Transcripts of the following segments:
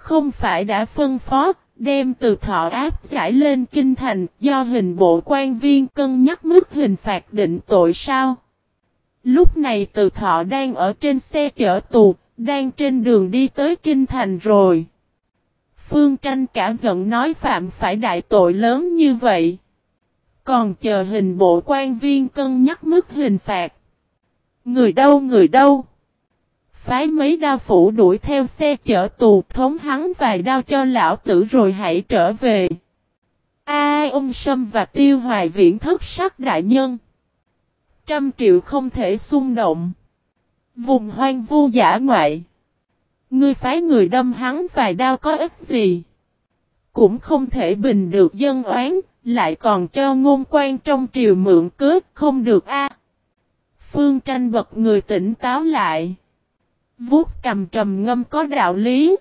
không phải đã phân phó, đem Từ Thọ áp giải lên kinh thành, do hình bộ quan viên cân nhắc mức hình phạt định tội sao? Lúc này Từ Thọ đang ở trên xe chở tù, đang trên đường đi tới kinh thành rồi. Phương Tranh cả giận nói phạm phải đại tội lớn như vậy. Còn chờ hình bộ quan viên cân nhắc mức hình phạt. Người đâu người đâu? Phái mấy đao phủ đuổi theo xe chở tù thống hắn vài đao cho lão tử rồi hãy trở về. Ông Sâm và Tiêu Hoài Viễn thất sắc đại nhân. 100 triệu không thể xung động. Vùng hoang vu dã ngoại. Ngươi phái người đâm hắn vài đao có ích gì? Cũng không thể bình được dân oán, lại còn cho ngôn quan trong triều mượn cớ, không được a. Phương Tranh bật người tỉnh táo lại. Vuốt cầm trầm ngâm có đạo lý.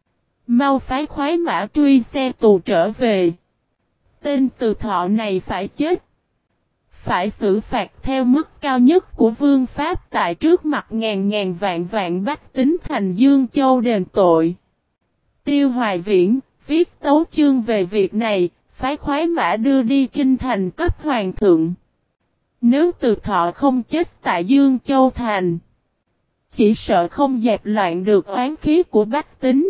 Mau phái khoái mã truy xe tù trở về. Tên Từ Thọ này phải chết. Phải xử phạt theo mức cao nhất của vương pháp tại trước mặt ngàn ngàn vạn vạn bách tính thành Dương Châu đền tội. Tiêu Hoài Viễn viết tấu chương về việc này, phái khoái mã đưa đi kinh thành cấp hoàng thượng. Nếu Từ Thọ không chết tại Dương Châu thành, chỉ sợ không dẹp loạn được oán khí của bách tính,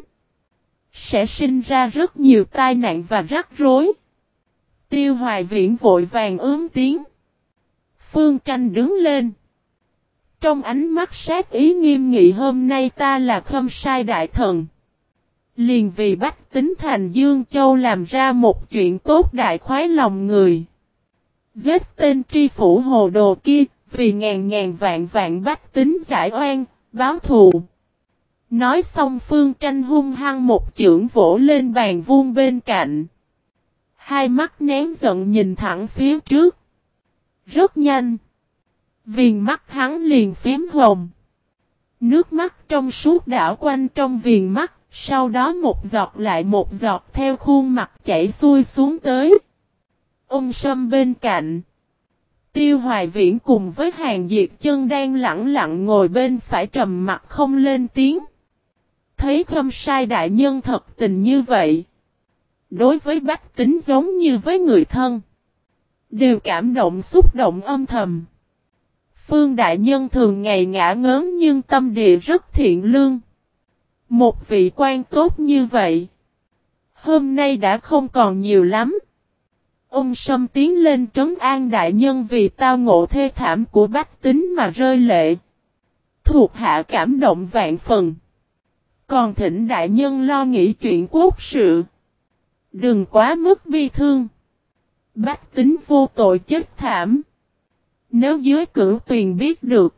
sẽ sinh ra rất nhiều tai nạn và rắc rối. Tiêu Hoài Viễn vội vàng ướm tiếng. Phương Tranh đứng lên. Trong ánh mắt sát ý nghiêm nghị, hôm nay ta là Khâm Sai đại thần. Liền vì bách tính thành Dương Châu làm ra một chuyện tốt đại khoái lòng người. Giết tên tri phủ hồ đồ kia, vì ngàn ngàn vạn vạn bách tính giải oan, báo thù. Nói xong Phương Tranh hung hăng một chưởng vỗ lên bàn vuông bên cạnh. Hai mắt nén giận nhìn thẳng phía trước. Rất nhanh. Viền mắt hắn liền phím hồng. Nước mắt trong suốt đảo quanh trong viền mắt, sau đó một giọt lại một giọt theo khuôn mặt chảy xuôi xuống tới. Ông Sâm bên cạnh. Tiêu Hoài Viễn cùng với Hàn Diệt Chân đang lặng lặng ngồi bên phải trầm mặt không lên tiếng. Thấy Khâm Sai đại nhân thật tình như vậy. Đối với bách tính giống như với người thân. Đều cảm động xúc động âm thầm. Phương đại nhân thường ngày ngã ngớn nhưng tâm địa rất thiện lương. Một vị quan tốt như vậy. Hôm nay đã không còn nhiều lắm. Ông Sâm tiến lên trấn an đại nhân vì tao ngộ thê thảm của bách tính mà rơi lệ. Thuộc hạ cảm động vạn phần. Còn thỉnh đại nhân lo nghĩ chuyện quốc sự. Đừng quá mức bi thương. Bách tính vô tội chết thảm. Nếu dưới cửu tuyền biết được,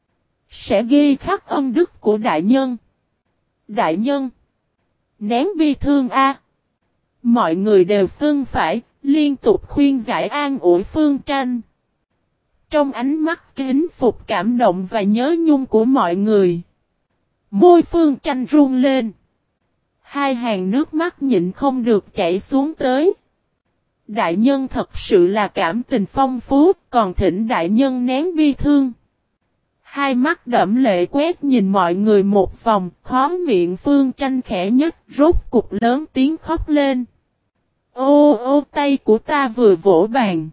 sẽ ghi khắc ân đức của đại nhân. Đại nhân, nén bi thương a. Mọi người đều xưng phải, liên tục khuyên giải an ủi Phương Tranh. Trong ánh mắt kính phục cảm động và nhớ nhung của mọi người, môi Phương Tranh run lên. Hai hàng nước mắt nhịn không được chảy xuống tới. Đại nhân thật sự là cảm tình phong phú, còn thỉnh đại nhân nén bi thương. Hai mắt đẫm lệ quét nhìn mọi người một vòng, khó miệng Phương Tranh khẽ nhất, rốt cục lớn tiếng khóc lên. Ô tay của ta vừa vỗ bàn.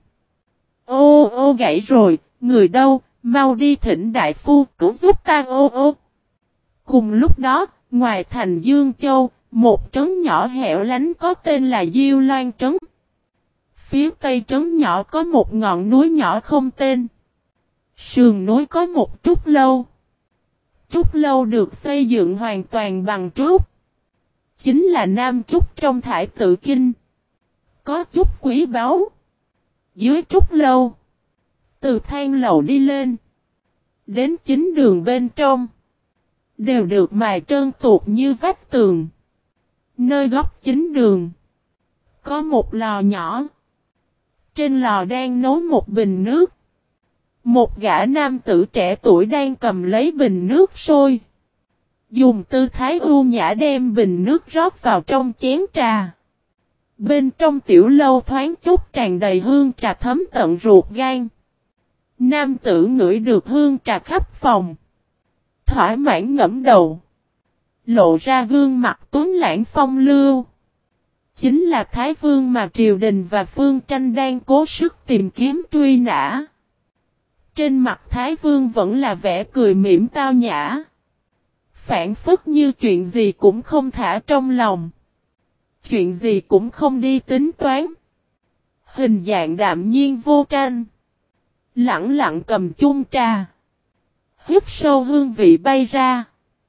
Ô gãy rồi, người đâu, mau đi thỉnh đại phu cứu giúp ta ô. Cùng lúc đó, ngoài thành Dương Châu, một trấn nhỏ hẻo lánh có tên là Diêu Loan Trấn. Phía tây trấn nhỏ có một ngọn núi nhỏ không tên. Sườn núi có một trúc lâu. Trúc lâu được xây dựng hoàn toàn bằng trúc. Chính là nam trúc trong Thải Tự Kinh. Có chút quý báu. Dưới trúc lâu, từ thang lầu đi lên, đến chính đường bên trong, đều được mài trơn tuột như vách tường. Nơi góc chính đường, có một lò nhỏ. Trên lò đang nấu một bình nước. Một gã nam tử trẻ tuổi đang cầm lấy bình nước sôi. Dùng tư thái ưu nhã đem bình nước rót vào trong chén trà. Bên trong tiểu lâu thoáng chút tràn đầy hương trà thấm tận ruột gan. Nam tử ngửi được hương trà khắp phòng. Thỏa mãn ngẫm đầu. lộ ra gương mặt tuấn lãng phong lưu. Chính là Thái Vương mà triều đình và Phương Tranh đang cố sức tìm kiếm truy nã. Trên mặt Thái Vương vẫn là vẻ cười mỉm tao nhã. Phản phất như chuyện gì cũng không thả trong lòng. Chuyện gì cũng không đi tính toán. Hình dạng đạm nhiên vô tranh. Lặng lặng cầm chung trà. Hít sâu hương vị bay ra.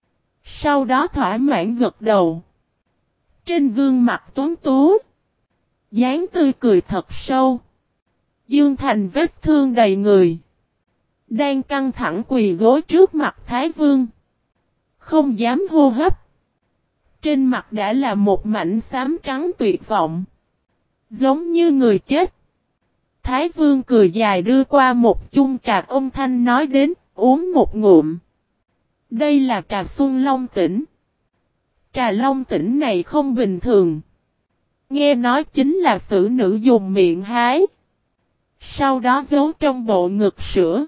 Sau đó thỏa mãn gật đầu. Trên gương mặt tuấn tú. Dáng tươi cười thật sâu. Dương Thành vết thương đầy người. Đang căng thẳng quỳ gối trước mặt Thái Vương. Không dám hô hấp. Trên mặt đã là một mảnh xám trắng tuyệt vọng. Giống như người chết. Thái Vương cười dài đưa qua một chung trà âm thanh nói đến, uống một ngụm. Đây là trà Xuân Long Tỉnh. Trà Long Tỉnh này không bình thường. Nghe nói chính là xử nữ dùng miệng hái. Sau đó giấu trong bộ ngực sữa.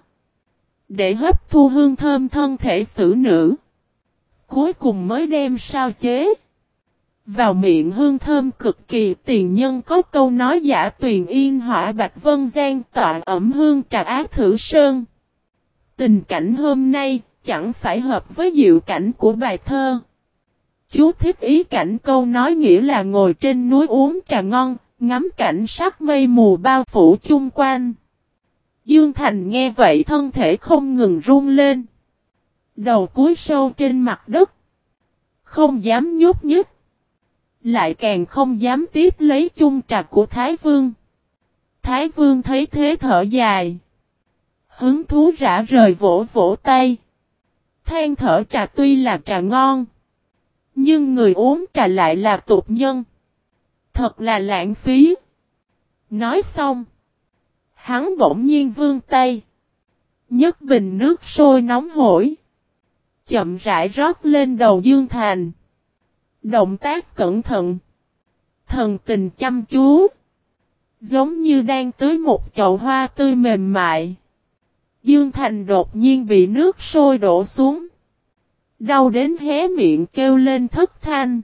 Để hấp thu hương thơm thân thể xử nữ. Cuối cùng mới đem sao chế. Vào miệng hương thơm cực kỳ tiền nhân có câu nói giả tuyền yên hỏa bạch vân gian tọa ẩm hương trà ác thử sơn. Tình cảnh hôm nay chẳng phải hợp với diệu cảnh của bài thơ. Chú thích ý cảnh câu nói nghĩa là ngồi trên núi uống trà ngon, ngắm cảnh sắc mây mù bao phủ chung quanh. Dương Thành nghe vậy thân thể không ngừng run lên. Đầu cúi sâu trên mặt đất. Không dám nhúc nhích. Lại càng không dám tiếp lấy chung trà của Thái Vương. Thái Vương thấy thế thở dài. Hứng thú rã rời vỗ vỗ tay. Than thở trà tuy là trà ngon. Nhưng người uống trà lại là tục nhân. Thật là lãng phí. Nói xong. Hắn bỗng nhiên vươn tay. Nhấc bình nước sôi nóng hổi. Chậm rãi rót lên đầu Dương Thành. Động tác cẩn thận. Thần tình chăm chú. Giống như đang tưới một chậu hoa tươi mềm mại. Dương Thành đột nhiên bị nước sôi đổ xuống. Đau đến hé miệng kêu lên thất thanh.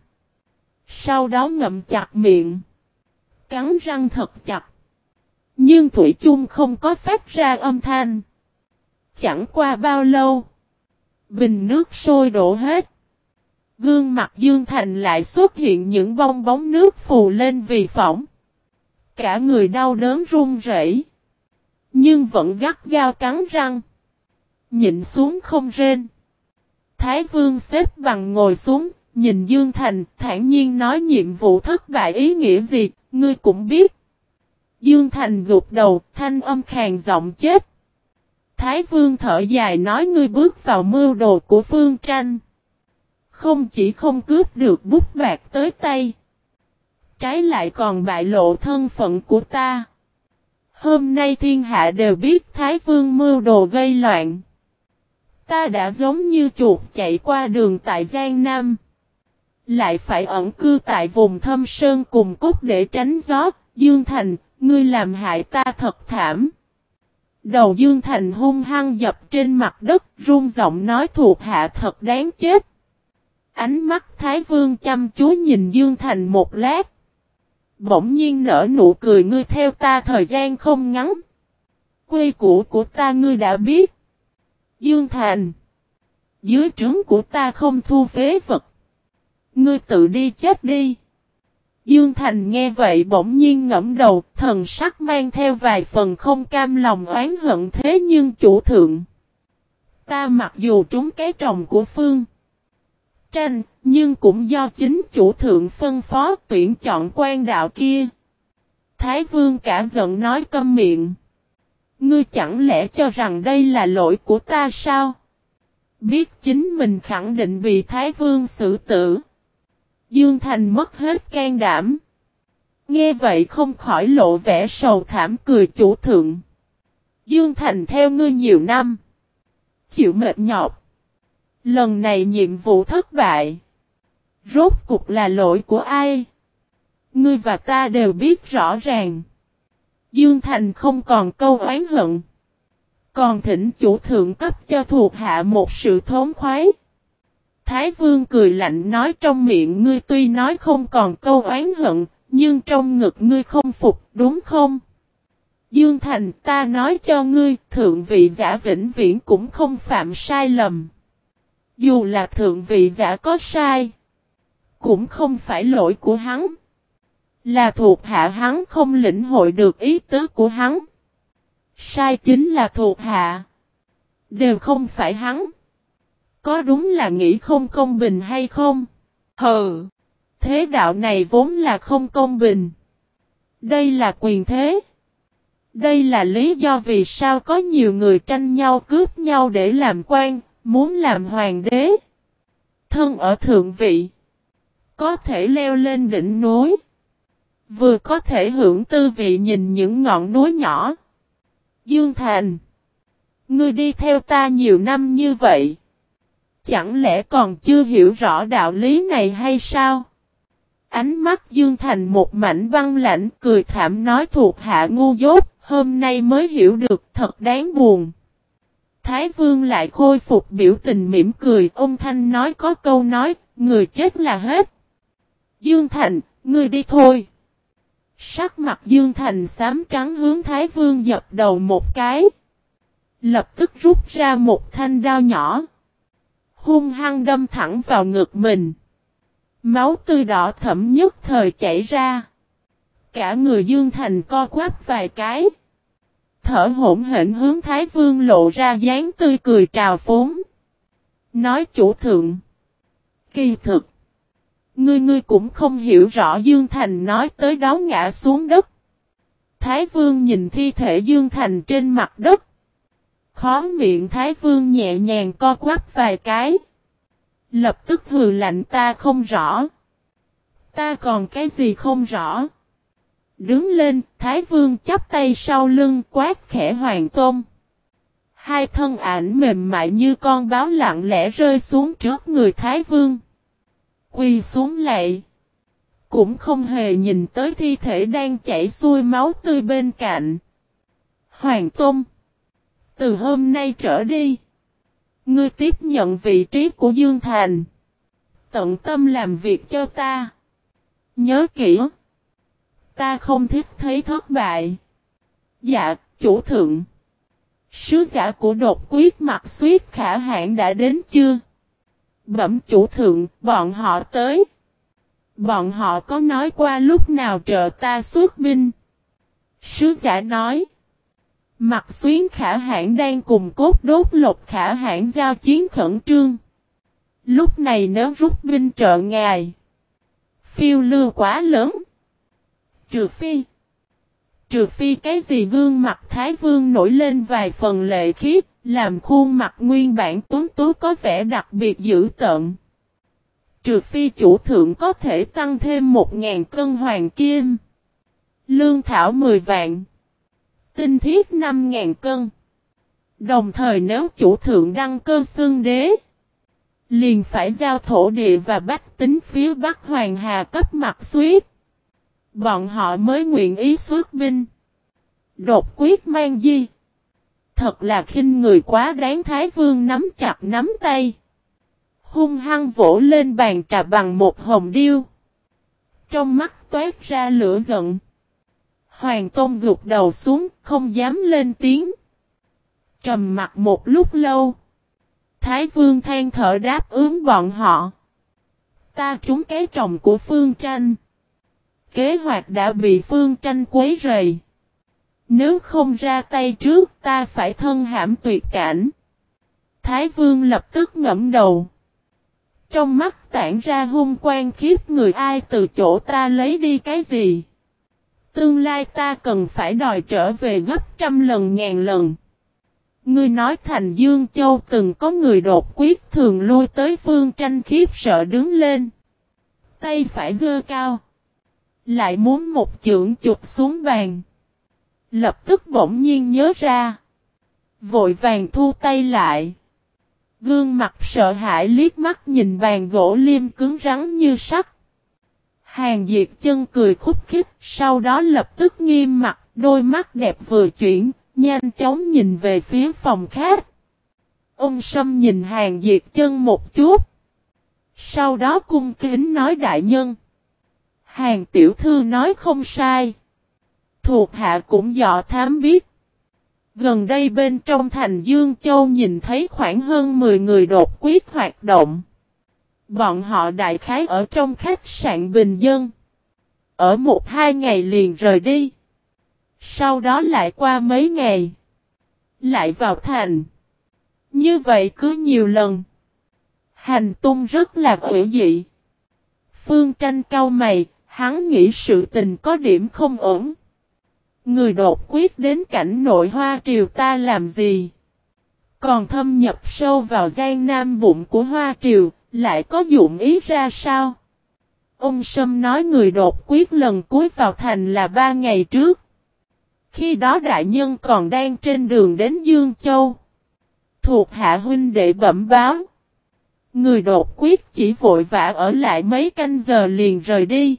Sau đó ngậm chặt miệng. Cắn răng thật chặt. Nhưng thủy chung không có phát ra âm thanh. Chẳng qua bao lâu. Bình nước sôi đổ hết. Gương mặt Dương Thành lại xuất hiện những bong bóng nước phù lên vì phỏng. Cả người đau đớn run rẩy. Nhưng vẫn gắt gao cắn răng. Nhịn xuống không rên. Thái Vương xếp bằng ngồi xuống. Nhìn Dương Thành thản nhiên nói nhiệm vụ thất bại ý nghĩa gì. Ngươi cũng biết. Dương Thành gục đầu thanh âm khàn giọng chết. Thái Vương thở dài nói ngươi bước vào mưu đồ của Phương Tranh. Không chỉ không cướp được bút bạc tới tay. Trái lại còn bại lộ thân phận của ta. Hôm nay thiên hạ đều biết Thái Vương mưu đồ gây loạn. Ta đã giống như chuột chạy qua đường tại Giang Nam. Lại phải ẩn cư tại vùng thâm sơn cùng cốt để tránh gió. Dương Thành, ngươi làm hại ta thật thảm. Đầu Dương Thành hung hăng dập trên mặt đất, run giọng nói thuộc hạ thật đáng chết. Ánh mắt Thái Vương chăm chú nhìn Dương Thành một lát. Bỗng nhiên nở nụ cười ngươi theo ta thời gian không ngắn. Quy củ của ta ngươi đã biết. Dương Thành. Dưới trướng của ta không thu phế vật. Ngươi tự đi chết đi. Dương Thành nghe vậy bỗng nhiên ngẫm đầu, thần sắc mang theo vài phần không cam lòng oán hận thế nhưng chủ thượng. Ta mặc dù trúng cái trồng của Phương Tranh, nhưng cũng do chính chủ thượng phân phó tuyển chọn quan đạo kia. Thái Vương cả giận nói câm miệng. Ngươi chẳng lẽ cho rằng đây là lỗi của ta sao? Biết chính mình khẳng định bị Thái Vương xử tử. Dương Thành mất hết can đảm. Nghe vậy không khỏi lộ vẻ sầu thảm cười chủ thượng. Dương Thành theo ngươi nhiều năm. Chịu mệt nhọc. Lần này nhiệm vụ thất bại. Rốt cục là lỗi của ai? Ngươi và ta đều biết rõ ràng. Dương Thành không còn câu oán hận. Còn thỉnh chủ thượng cấp cho thuộc hạ một sự thống khoái. Thái Vương cười lạnh nói trong miệng ngươi tuy nói không còn câu oán hận, nhưng trong ngực ngươi không phục đúng không? Dương Thành ta nói cho ngươi, thượng vị giả vĩnh viễn cũng không phạm sai lầm. Dù là thượng vị giả có sai, cũng không phải lỗi của hắn. Là thuộc hạ hắn không lĩnh hội được ý tứ của hắn. Sai chính là thuộc hạ. Đều không phải hắn. Có đúng là nghĩ không công bình hay không? Hừ. Thế đạo này vốn là không công bình. Đây là quyền thế. Đây là lý do vì sao có nhiều người tranh nhau cướp nhau để làm quan, muốn làm hoàng đế. Thân ở thượng vị. Có thể leo lên đỉnh núi. Vừa có thể hưởng tư vị nhìn những ngọn núi nhỏ. Dương Thành. Ngươi đi theo ta nhiều năm như vậy. Chẳng lẽ còn chưa hiểu rõ đạo lý này hay sao? Ánh mắt Dương Thành một mảnh băng lãnh cười thảm nói thuộc hạ ngu dốt, hôm nay mới hiểu được thật đáng buồn. Thái Vương lại khôi phục biểu tình mỉm cười, ông Thanh nói có câu nói, người chết là hết. Dương Thành, ngươi đi thôi. Sắc mặt Dương Thành xám trắng hướng Thái Vương dập đầu một cái. Lập tức rút ra một thanh đao nhỏ. Hung hăng đâm thẳng vào ngực mình. Máu tươi đỏ thẫm nhất thời chảy ra. Cả người Dương Thành co quắp vài cái. Thở hổn hển hướng Thái Vương lộ ra dáng tươi cười trào phúng. Nói chủ thượng. Kỳ thực. Ngươi cũng không hiểu rõ Dương Thành nói tới đó ngã xuống đất. Thái Vương nhìn thi thể Dương Thành trên mặt đất. Khó miệng Thái Vương nhẹ nhàng co quắp vài cái. Lập tức hừ lạnh ta không rõ. Ta còn cái gì không rõ. Đứng lên, Thái Vương chắp tay sau lưng quát khẽ Hoàng Tôn. Hai thân ảnh mềm mại như con báo lặng lẽ rơi xuống trước người Thái Vương. Quỳ xuống lạy. Cũng không hề nhìn tới thi thể đang chảy xuôi máu tươi bên cạnh. Hoàng Tôn. Từ hôm nay trở đi. Ngươi tiếp nhận vị trí của Dương Thành. Tận tâm làm việc cho ta. Nhớ kỹ. Ta không thích thấy thất bại. Dạ, chủ thượng. Sứ giả của đột quyết mặt Xuyết Khả Hãn đã đến chưa? Bẩm chủ thượng, bọn họ tới. Bọn họ có nói qua lúc nào trợ ta xuất binh. Sứ giả nói. Mặt Xuyến Khả Hãn đang cùng Cốt Đốt Lộc Khả Hãn giao chiến khẩn trương. Lúc này nếu rút binh trợ ngài. Phiêu lưu quá lớn. Trừ phi cái gì gương mặt Thái Vương nổi lên vài phần lệ khí, làm khuôn mặt nguyên bản tuấn tú có vẻ đặc biệt dữ tợn. Trừ phi chủ thượng có thể tăng thêm 1.000 cân hoàng kim. Lương thảo 10 vạn. Tinh thiết 5.000 cân. Đồng thời nếu chủ thượng đăng cơ xưng đế, liền phải giao thổ địa và bách tính phía Bắc Hoàng Hà cấp mặt Xuyết. Bọn họ mới nguyện ý xuất binh. Đột quyết mang di. Thật là khinh người quá đáng. Thái Vương nắm chặt nắm tay. Hung hăng vỗ lên bàn trà bằng một hồng điêu. Trong mắt toát ra lửa giận. Hoàng Tôn gục đầu xuống không dám lên tiếng. Trầm mặt một lúc lâu. Thái Vương than thở đáp ứng bọn họ. Ta trúng cái trồng của Phương Tranh. Kế hoạch đã bị Phương Tranh quấy rầy. Nếu không ra tay trước ta phải thân hãm tuyệt cảnh. Thái Vương lập tức ngẫm đầu. Trong mắt tản ra hung quang khiếp người ai từ chỗ ta lấy đi cái gì. Tương lai ta cần phải đòi trở về gấp trăm lần ngàn lần. Ngươi nói thành Dương Châu từng có người đột quyết thường lui tới Phương Tranh khiếp sợ đứng lên. Tay phải giơ cao. Lại muốn một chưởng chụp xuống bàn. Lập tức bỗng nhiên nhớ ra. Vội vàng thu tay lại. Gương mặt sợ hãi liếc mắt nhìn bàn gỗ liêm cứng rắn như sắt. Hàn Diệt Chân cười khúc khích. Sau đó lập tức nghiêm mặt. Đôi mắt đẹp vừa chuyển. Nhanh chóng nhìn về phía phòng khách. Ông Sâm nhìn Hàn Diệt Chân một chút. Sau đó cung kính nói đại nhân. Hàng tiểu thư nói không sai. Thuộc hạ cũng dò thám biết. Gần đây bên trong thành Dương Châu nhìn thấy khoảng hơn 10 người đột quyết hoạt động. Bọn họ đại khái ở trong khách sạn bình dân. Ở 1-2 ngày liền rời đi. Sau đó lại qua mấy ngày. Lại vào thành. Như vậy cứ nhiều lần. Hành tung rất là quỷ dị. Phương Tranh cau mày, hắn nghĩ sự tình có điểm không ổn. Người đột quyết đến cảnh nội Hoa Triều ta làm gì? Còn thâm nhập sâu vào Giang Nam bụng của Hoa Triều, lại có dụng ý ra sao? Ông Sâm nói người đột quyết lần cuối vào thành là 3 ngày trước. Khi đó đại nhân còn đang trên đường đến Dương Châu. Thuộc hạ huynh đệ bẩm báo. Người đột quyết chỉ vội vã ở lại mấy canh giờ liền rời đi.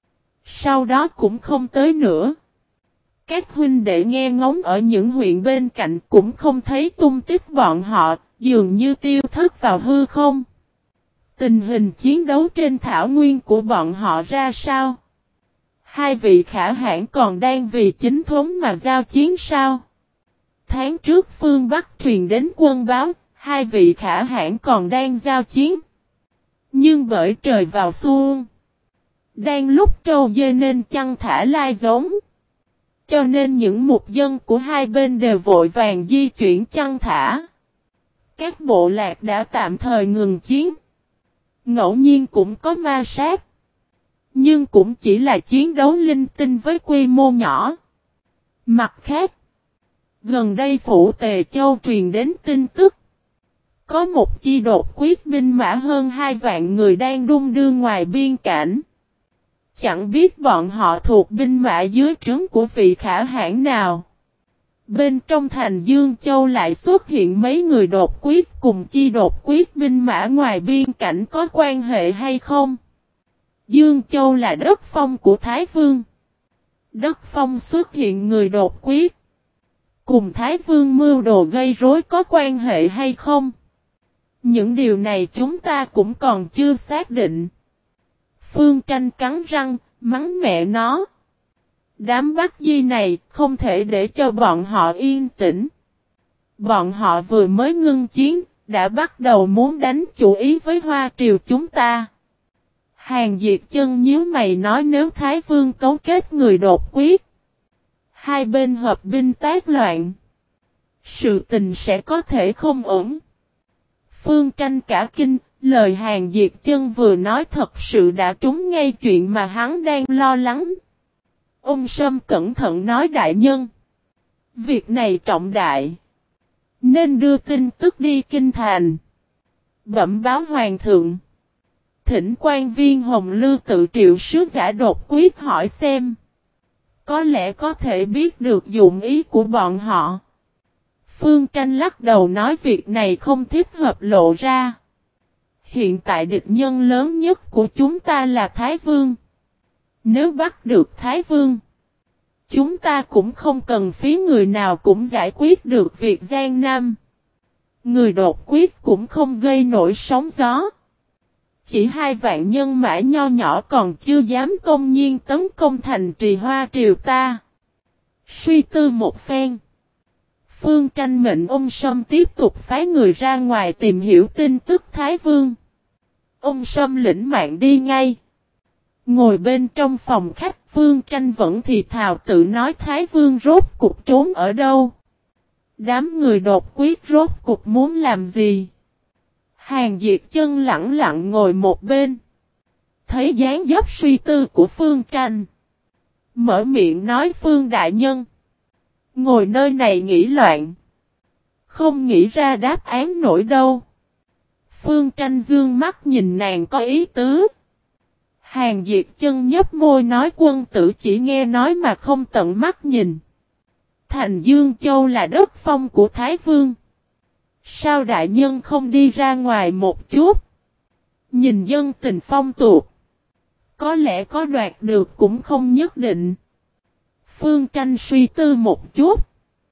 Sau đó cũng không tới nữa. Các huynh đệ nghe ngóng ở những huyện bên cạnh cũng không thấy tung tích bọn họ, dường như tiêu thất vào hư không. Tình hình chiến đấu trên thảo nguyên của bọn họ ra sao? Hai vị khả hãn còn đang vì chính thống mà giao chiến sao? Tháng trước phương Bắc truyền đến quân báo, hai vị khả hãn còn đang giao chiến. Nhưng bởi trời vào xuân, đang lúc trâu dê nên chăn thả lai giống. Cho nên những mục dân của hai bên đều vội vàng di chuyển chăn thả. Các bộ lạc đã tạm thời ngừng chiến. Ngẫu nhiên cũng có ma sát. Nhưng cũng chỉ là chiến đấu linh tinh với quy mô nhỏ. Mặt khác, gần đây Phủ Tề Châu truyền đến tin tức. Có một chi đột quyết binh mã hơn 2 vạn người đang đung đưa ngoài biên cảnh. Chẳng biết bọn họ thuộc binh mã dưới trướng của vị khả hãn nào. Bên trong thành Dương Châu lại xuất hiện mấy người đột quyết cùng chi đột quyết binh mã ngoài biên cảnh có quan hệ hay không? Dương Châu là đất phong của Thái Vương. Đất phong xuất hiện người đột quyết. Cùng Thái Vương mưu đồ gây rối có quan hệ hay không? Những điều này chúng ta cũng còn chưa xác định. Phương Tranh cắn răng, mắng mẹ nó. Đám Bắc Di này không thể để cho bọn họ yên tĩnh. Bọn họ vừa mới ngưng chiến, đã bắt đầu muốn đánh chủ ý với Hoa Triều chúng ta. Hàng Diệt Chân nhíu mày nói nếu Thái Vương cấu kết người đột quyết. Hai bên hợp binh tác loạn. Sự tình sẽ có thể không ổn. Phương Tranh cả kinh, lời Hàng Diệt Chân vừa nói thật sự đã trúng ngay chuyện mà hắn đang lo lắng. Ông Sâm cẩn thận nói đại nhân. Việc này trọng đại. Nên đưa tin tức đi kinh thành. Bẩm báo hoàng thượng. Thỉnh quan viên Hồng Lư tự triệu sứ giả đột quyết hỏi xem. Có lẽ có thể biết được dụng ý của bọn họ. Phương Tranh lắc đầu nói việc này không thích hợp lộ ra. Hiện tại địch nhân lớn nhất của chúng ta là Thái Vương. Nếu bắt được Thái Vương, chúng ta cũng không cần phí người nào cũng giải quyết được việc Giang Nam. Người đột quyết cũng không gây nổi sóng gió. Chỉ 2 vạn nhân mã nho nhỏ còn chưa dám công nhiên tấn công thành trì Hoa Triều ta. Suy tư một phen. Phương Tranh mệnh ông Sâm tiếp tục phái người ra ngoài tìm hiểu tin tức Thái Vương. Ông Sâm lĩnh mạng đi ngay. Ngồi bên trong phòng khách Phương Tranh vẫn thì thào tự nói Thái Vương rốt cục trốn ở đâu. Đám người đột quyết rốt cục muốn làm gì. Hàng Diệt Chân lặng lặng ngồi một bên. Thấy dáng dấp suy tư của Phương Tranh. Mở miệng nói Phương Đại Nhân. Ngồi nơi này nghĩ loạn. Không nghĩ ra đáp án nổi đâu. Phương Tranh dương mắt nhìn nàng có ý tứ. Hàng Diệt Chân nhấp môi nói quân tử chỉ nghe nói mà không tận mắt nhìn. Thành Dương Châu là đất phong của Thái Vương. Sao đại nhân không đi ra ngoài một chút? Nhìn dân tình phong tục. Có lẽ có đoạt được cũng không nhất định. Phương Tranh suy tư một chút.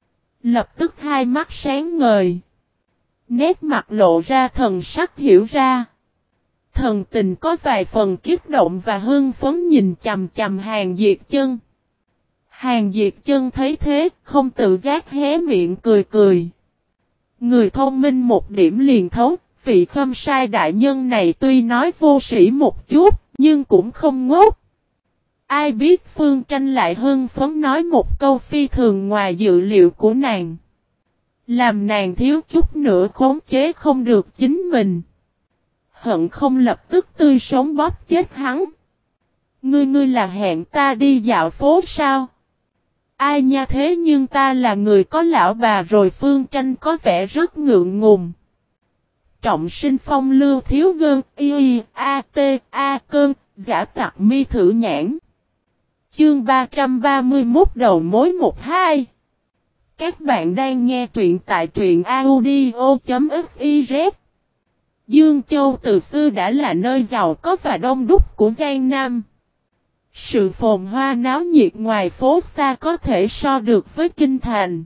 Lập tức hai mắt sáng ngời. Nét mặt lộ ra thần sắc hiểu ra. Thần tình có vài phần kích động và hưng phấn nhìn chằm chằm Hàng Diệt Chân. Hàng Diệt Chân thấy thế, không tự giác hé miệng cười cười. Người thông minh một điểm liền thấu, vị Khâm Sai đại nhân này tuy nói vô sĩ một chút, nhưng cũng không ngốc. Ai biết Phương Tranh lại hưng phấn nói một câu phi thường ngoài dự liệu của nàng. Làm nàng thiếu chút nữa khống chế không được chính mình. Hận không lập tức tươi sống bóp chết hắn. Ngươi là hẹn ta đi dạo phố sao? Ai nha, thế nhưng ta là người có lão bà rồi. Phương Tranh có vẻ rất ngượng ngùng. Trọng sinh phong lưu thiếu gơn, a cơn, giả tặc mi thử nhãn. Chương 331 đầu mối 12. Các bạn đang nghe truyện tại truyện audio.fiz. Dương Châu từ xưa đã là nơi giàu có và đông đúc của Giang Nam. Sự phồn hoa náo nhiệt ngoài phố xa có thể so được với kinh thành.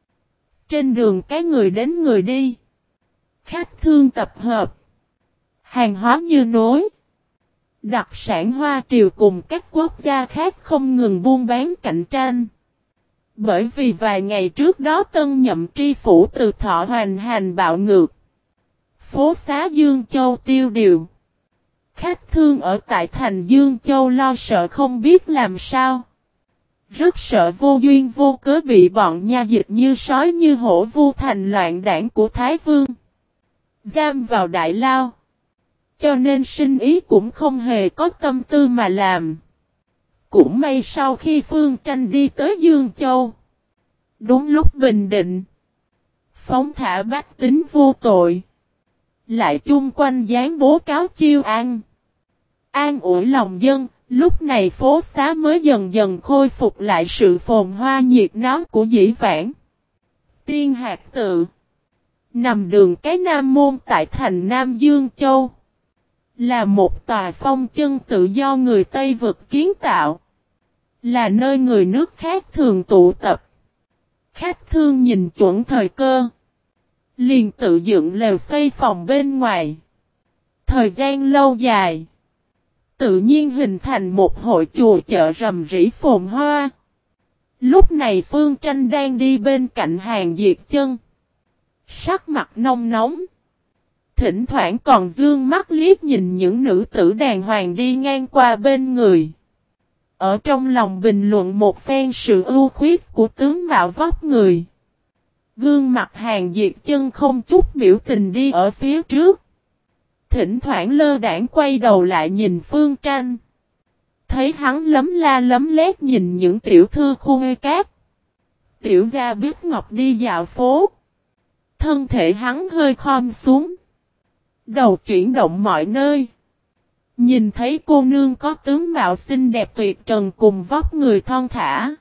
Trên đường cái người đến người đi. Khách thương tập hợp. Hàng hóa như nối. Đặc sản Hoa Triều cùng các quốc gia khác không ngừng buôn bán cạnh tranh. Bởi vì vài ngày trước đó tân nhậm tri phủ Từ Thọ hoành hành bạo ngược. Phố xá Dương Châu tiêu điều. Khách thương ở tại thành Dương Châu lo sợ không biết làm sao. Rất sợ vô duyên vô cớ bị bọn nha dịch như sói như hổ vu thành loạn đảng của Thái Vương giam vào đại lao. Cho nên sinh ý cũng không hề có tâm tư mà làm. Cũng may sau khi Phương Tranh đi tới Dương Châu. Đúng lúc bình định. Phóng thả bách tính vô tội. Lại chung quanh gián bố cáo chiêu an. An ủi lòng dân, lúc này phố xá mới dần dần khôi phục lại sự phồn hoa nhiệt náo của dĩ vãng. Tiên Hạc Tự nằm đường cái Nam Môn tại thành Nam Dương Châu. Là một tòa phong chân tự do người Tây vực kiến tạo. Là nơi người nước khác thường tụ tập. Khách thương nhìn chuẩn thời cơ. Liền tự dựng lều xây phòng bên ngoài. Thời gian lâu dài. Tự nhiên hình thành một hội chùa chợ rầm rĩ phồn hoa. Lúc này Phương Tranh đang đi bên cạnh Hàng Diệt Chân. Sắc mặt nông nóng. Thỉnh thoảng còn dương mắt liếc nhìn những nữ tử đàng hoàng đi ngang qua bên người. Ở trong lòng bình luận một phen sự ưu khuyết của tướng mạo vóc người. Gương mặt Hàng Diệt Chân không chút biểu tình đi ở phía trước. Thỉnh thoảng lơ đãng quay đầu lại nhìn Phương Tranh. Thấy hắn lấm la lấm lét nhìn những tiểu thư khuê cát. Tiểu gia biết ngọc đi dạo phố. Thân thể hắn hơi khom xuống. Đầu chuyển động mọi nơi. Nhìn thấy cô nương có tướng mạo xinh đẹp tuyệt trần cùng vóc người thon thả.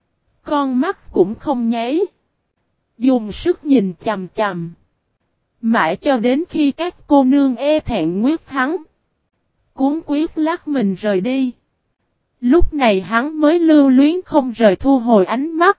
Con mắt cũng không nháy. Dùng sức nhìn chằm chằm. Mãi cho đến khi các cô nương e thẹn nguyết hắn. Cuốn quyết lắc mình rời đi. Lúc này hắn mới lưu luyến không rời thu hồi ánh mắt.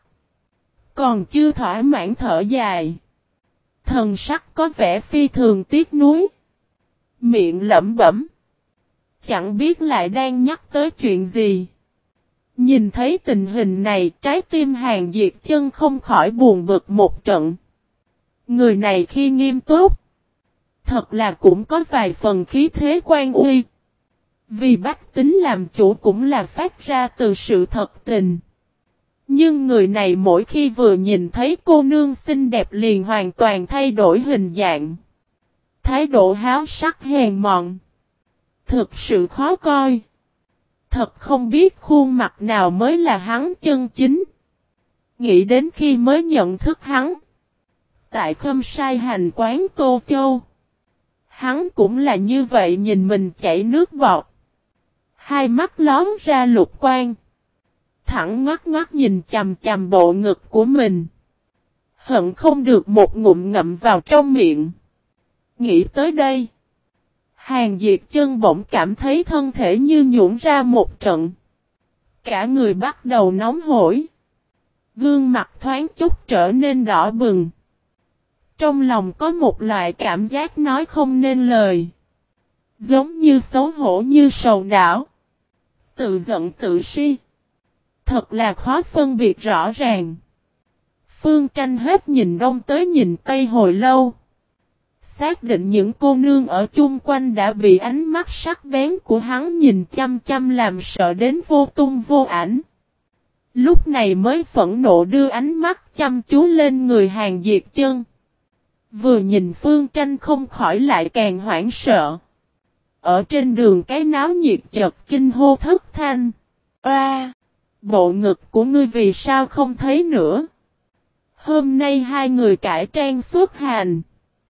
Còn chưa thỏa mãn thở dài. Thần sắc có vẻ phi thường tiếc nuối. Miệng lẩm bẩm. Chẳng biết lại đang nhắc tới chuyện gì. Nhìn thấy tình hình này, trái tim Hàng Diệt Chân không khỏi buồn bực một trận. Người này khi nghiêm túc, thật là cũng có vài phần khí thế quan uy. Vì bách tính làm chủ cũng là phát ra từ sự thật tình. Nhưng người này mỗi khi vừa nhìn thấy cô nương xinh đẹp liền hoàn toàn thay đổi hình dạng. Thái độ háo sắc hèn mọn. Thực sự khó coi. Thật không biết khuôn mặt nào mới là hắn chân chính. Nghĩ đến khi mới nhận thức hắn. Tại Khâm Sai hành quán Tô Châu. Hắn cũng là như vậy, nhìn mình chảy nước bọt. Hai mắt lóm ra lục quang. Thẳng ngắt ngắt nhìn chằm chằm bộ ngực của mình. Hận không được một ngụm ngậm vào trong miệng. Nghĩ tới đây. Hàng Diệt Chân bỗng cảm thấy thân thể như nhũn ra một trận. Cả người bắt đầu nóng hổi. Gương mặt thoáng chút trở nên đỏ bừng. Trong lòng có một loại cảm giác nói không nên lời. Giống như xấu hổ như sầu não. Tự giận tự si. Thật là khó phân biệt rõ ràng. Phương Tranh hết nhìn đông tới nhìn tây hồi lâu. Xác định những cô nương ở chung quanh đã bị ánh mắt sắc bén của hắn nhìn chăm chăm làm sợ đến vô tung vô ảnh. Lúc này mới phẫn nộ đưa ánh mắt chăm chú lên người Hàn Diệt Chân. Vừa nhìn Phương Tranh không khỏi lại càng hoảng sợ. Ở trên đường cái náo nhiệt chợt kinh hô thất thanh. Oa! Bộ ngực của ngươi vì sao không thấy nữa? Hôm nay hai người cải trang xuất hành.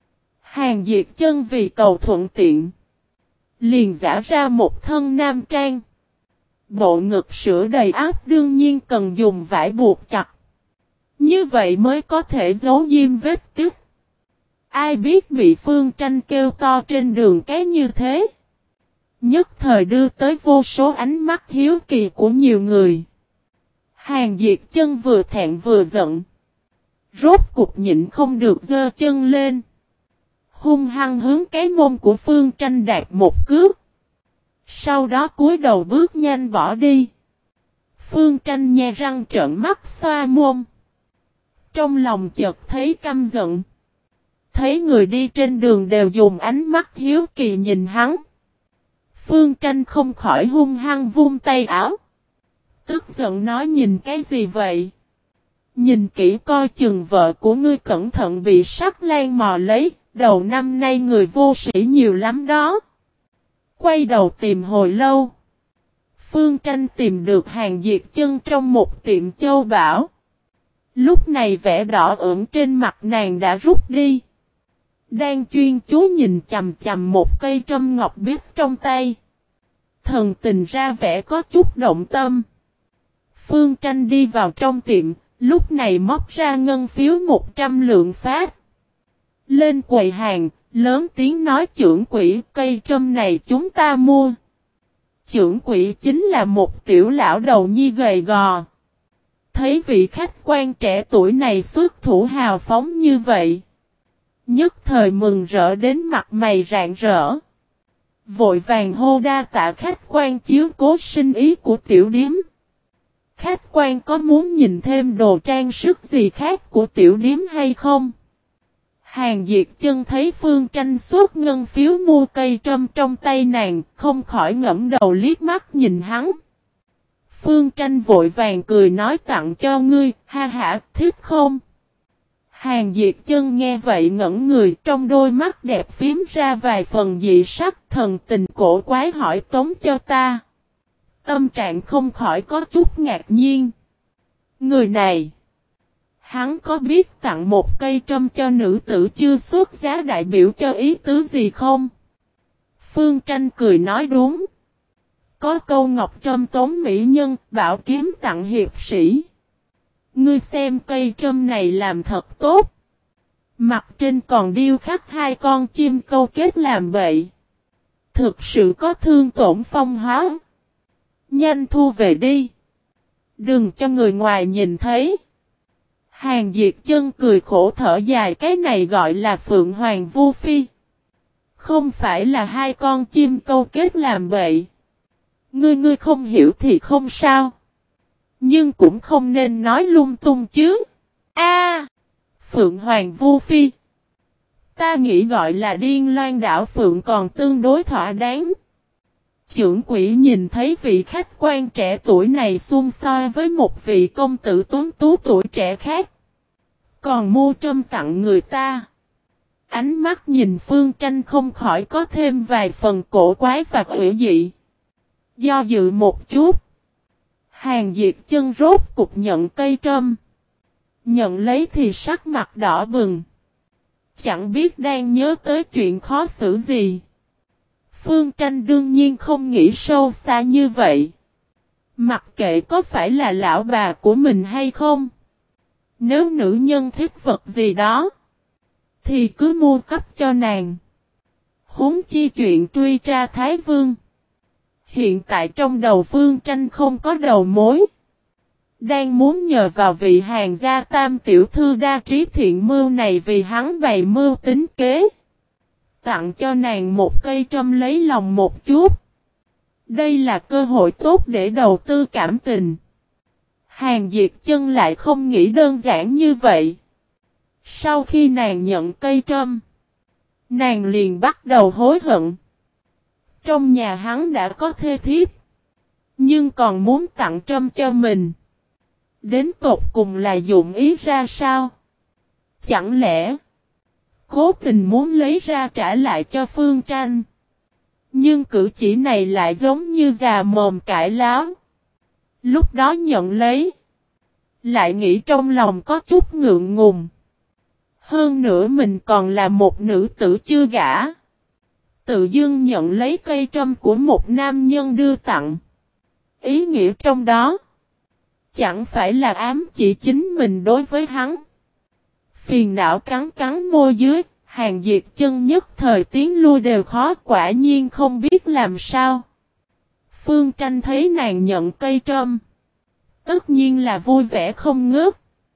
Hàn Diệt Chân vì cầu thuận tiện. Liền giả ra một thân nam trang. Bộ ngực sữa đầy áp đương nhiên cần dùng vải buộc chặt. Như vậy mới có thể giấu diêm vết tích. Ai biết bị Phương Tranh kêu to trên đường cái như thế. Nhất thời đưa tới vô số ánh mắt hiếu kỳ của nhiều người. Hàn Diệt Chân vừa thẹn vừa giận. Rốt cục nhịn không được giơ chân lên. Hung hăng hướng cái mông của Phương Tranh đạp một cước. Sau đó cúi đầu bước nhanh bỏ đi. Phương Tranh nhe răng trợn mắt xoa mông. Trong lòng chợt thấy căm giận. Thấy người đi trên đường đều dùng ánh mắt hiếu kỳ nhìn hắn. Phương Tranh không khỏi hung hăng vung tay áo. Tức giận nói nhìn cái gì vậy? Nhìn kỹ coi chừng vợ của ngươi cẩn thận bị sắc lan mò lấy. Đầu năm nay người vô sĩ nhiều lắm đó. Quay đầu tìm hồi lâu. Phương Tranh tìm được Hàn Diệt Chân trong một tiệm châu bảo. Lúc này vẻ đỏ ửng trên mặt nàng đã rút đi. Đang chuyên chú nhìn chằm chằm một cây trâm ngọc biếc trong tay. Thần tình ra vẻ có chút động tâm. Phương Tranh đi vào trong tiệm, lúc này móc ra ngân phiếu 100 lượng phát. Lên quầy hàng, lớn tiếng nói trưởng quỹ cây trâm này chúng ta mua. Trưởng quỹ chính là một tiểu lão đầu nhi gầy gò. Thấy vị khách quan trẻ tuổi này xuất thủ hào phóng như vậy. Nhất thời mừng rỡ đến mặt mày rạng rỡ. Vội vàng hô đa tạ khách quan chiếu cố sinh ý của tiểu điếm. Khách quan có muốn nhìn thêm đồ trang sức gì khác của tiểu điếm hay không? Hàn Diệt Chân thấy Phương Tranh xuất ngân phiếu mua cây trâm trong tay nàng, không khỏi ngẫm đầu liếc mắt nhìn hắn. Phương Tranh vội vàng cười nói tặng cho ngươi, ha hả, thích không? Hàn Diệt Chân nghe vậy ngẩn người, trong đôi mắt đẹp phím ra vài phần dị sắc, thần tình cổ quái hỏi tống cho ta. Tâm trạng không khỏi có chút ngạc nhiên. Người này, hắn có biết tặng một cây trâm cho nữ tử chưa xuất giá đại biểu cho ý tứ gì không? Phương Tranh cười nói đúng. Có câu ngọc trâm tống mỹ nhân, bảo kiếm tặng hiệp sĩ. Ngươi xem cây trâm này làm thật tốt. Mặt trên còn điêu khắc hai con chim câu kết làm bậy. Thực sự có thương tổn phong hóa. Nhanh thu về đi. Đừng cho người ngoài nhìn thấy. Hàn Diệt Chân cười khổ thở dài cái này gọi là Phượng Hoàng Vu Phi. Không phải là hai con chim câu kết làm bậy. Ngươi không hiểu thì không sao. Nhưng cũng không nên nói lung tung chứ. Phượng Hoàng Vu Phi. Ta nghĩ gọi là Điên Loan Đảo Phượng còn tương đối thỏa đáng. Trưởng quỹ nhìn thấy vị khách quan trẻ tuổi này xung xoe với một vị công tử tuấn tú tuổi trẻ khác. Còn mua trâm tặng người ta. Ánh mắt nhìn Phương Tranh không khỏi có thêm vài phần cổ quái và ủy dị. Do dự một chút. Hàn Diệt Chân rốt cục nhận cây trâm. Nhận lấy thì sắc mặt đỏ bừng. Chẳng biết đang nhớ tới chuyện khó xử gì. Phương Tranh đương nhiên không nghĩ sâu xa như vậy. Mặc kệ có phải là lão bà của mình hay không. Nếu nữ nhân thích vật gì đó. Thì cứ mua cấp cho nàng. Huống chi chuyện truy tra Thái Vương. Hiện tại trong đầu Phương Tranh không có đầu mối. Đang muốn nhờ vào vị Hàn gia tam tiểu thư đa trí thiện mưu này vì hắn bày mưu tính kế. Tặng cho nàng một cây trâm lấy lòng một chút. Đây là cơ hội tốt để đầu tư cảm tình. Hàn Diệt Chân lại không nghĩ đơn giản như vậy. Sau khi nàng nhận cây trâm, nàng liền bắt đầu hối hận. Trong nhà hắn đã có thê thiếp, nhưng còn muốn tặng trâm cho mình. Đến tột cùng là dụng ý ra sao? Chẳng lẽ cố tình muốn lấy ra trả lại cho Phương Tranh? Nhưng cử chỉ này lại giống như già mồm cãi láo. Lúc đó nhận lấy, lại nghĩ trong lòng có chút ngượng ngùng. Hơn nữa mình còn là một nữ tử chưa gả. Tự dưng nhận lấy cây trâm của một nam nhân đưa tặng. Ý nghĩa trong đó chẳng phải là ám chỉ chính mình đối với hắn. Phiền não cắn cắn môi dưới, Hàn Diệt Chân nhất thời tiến lui đều khó, quả nhiên không biết làm sao. Phương Tranh thấy nàng nhận cây trâm, tất nhiên là vui vẻ không ngớt.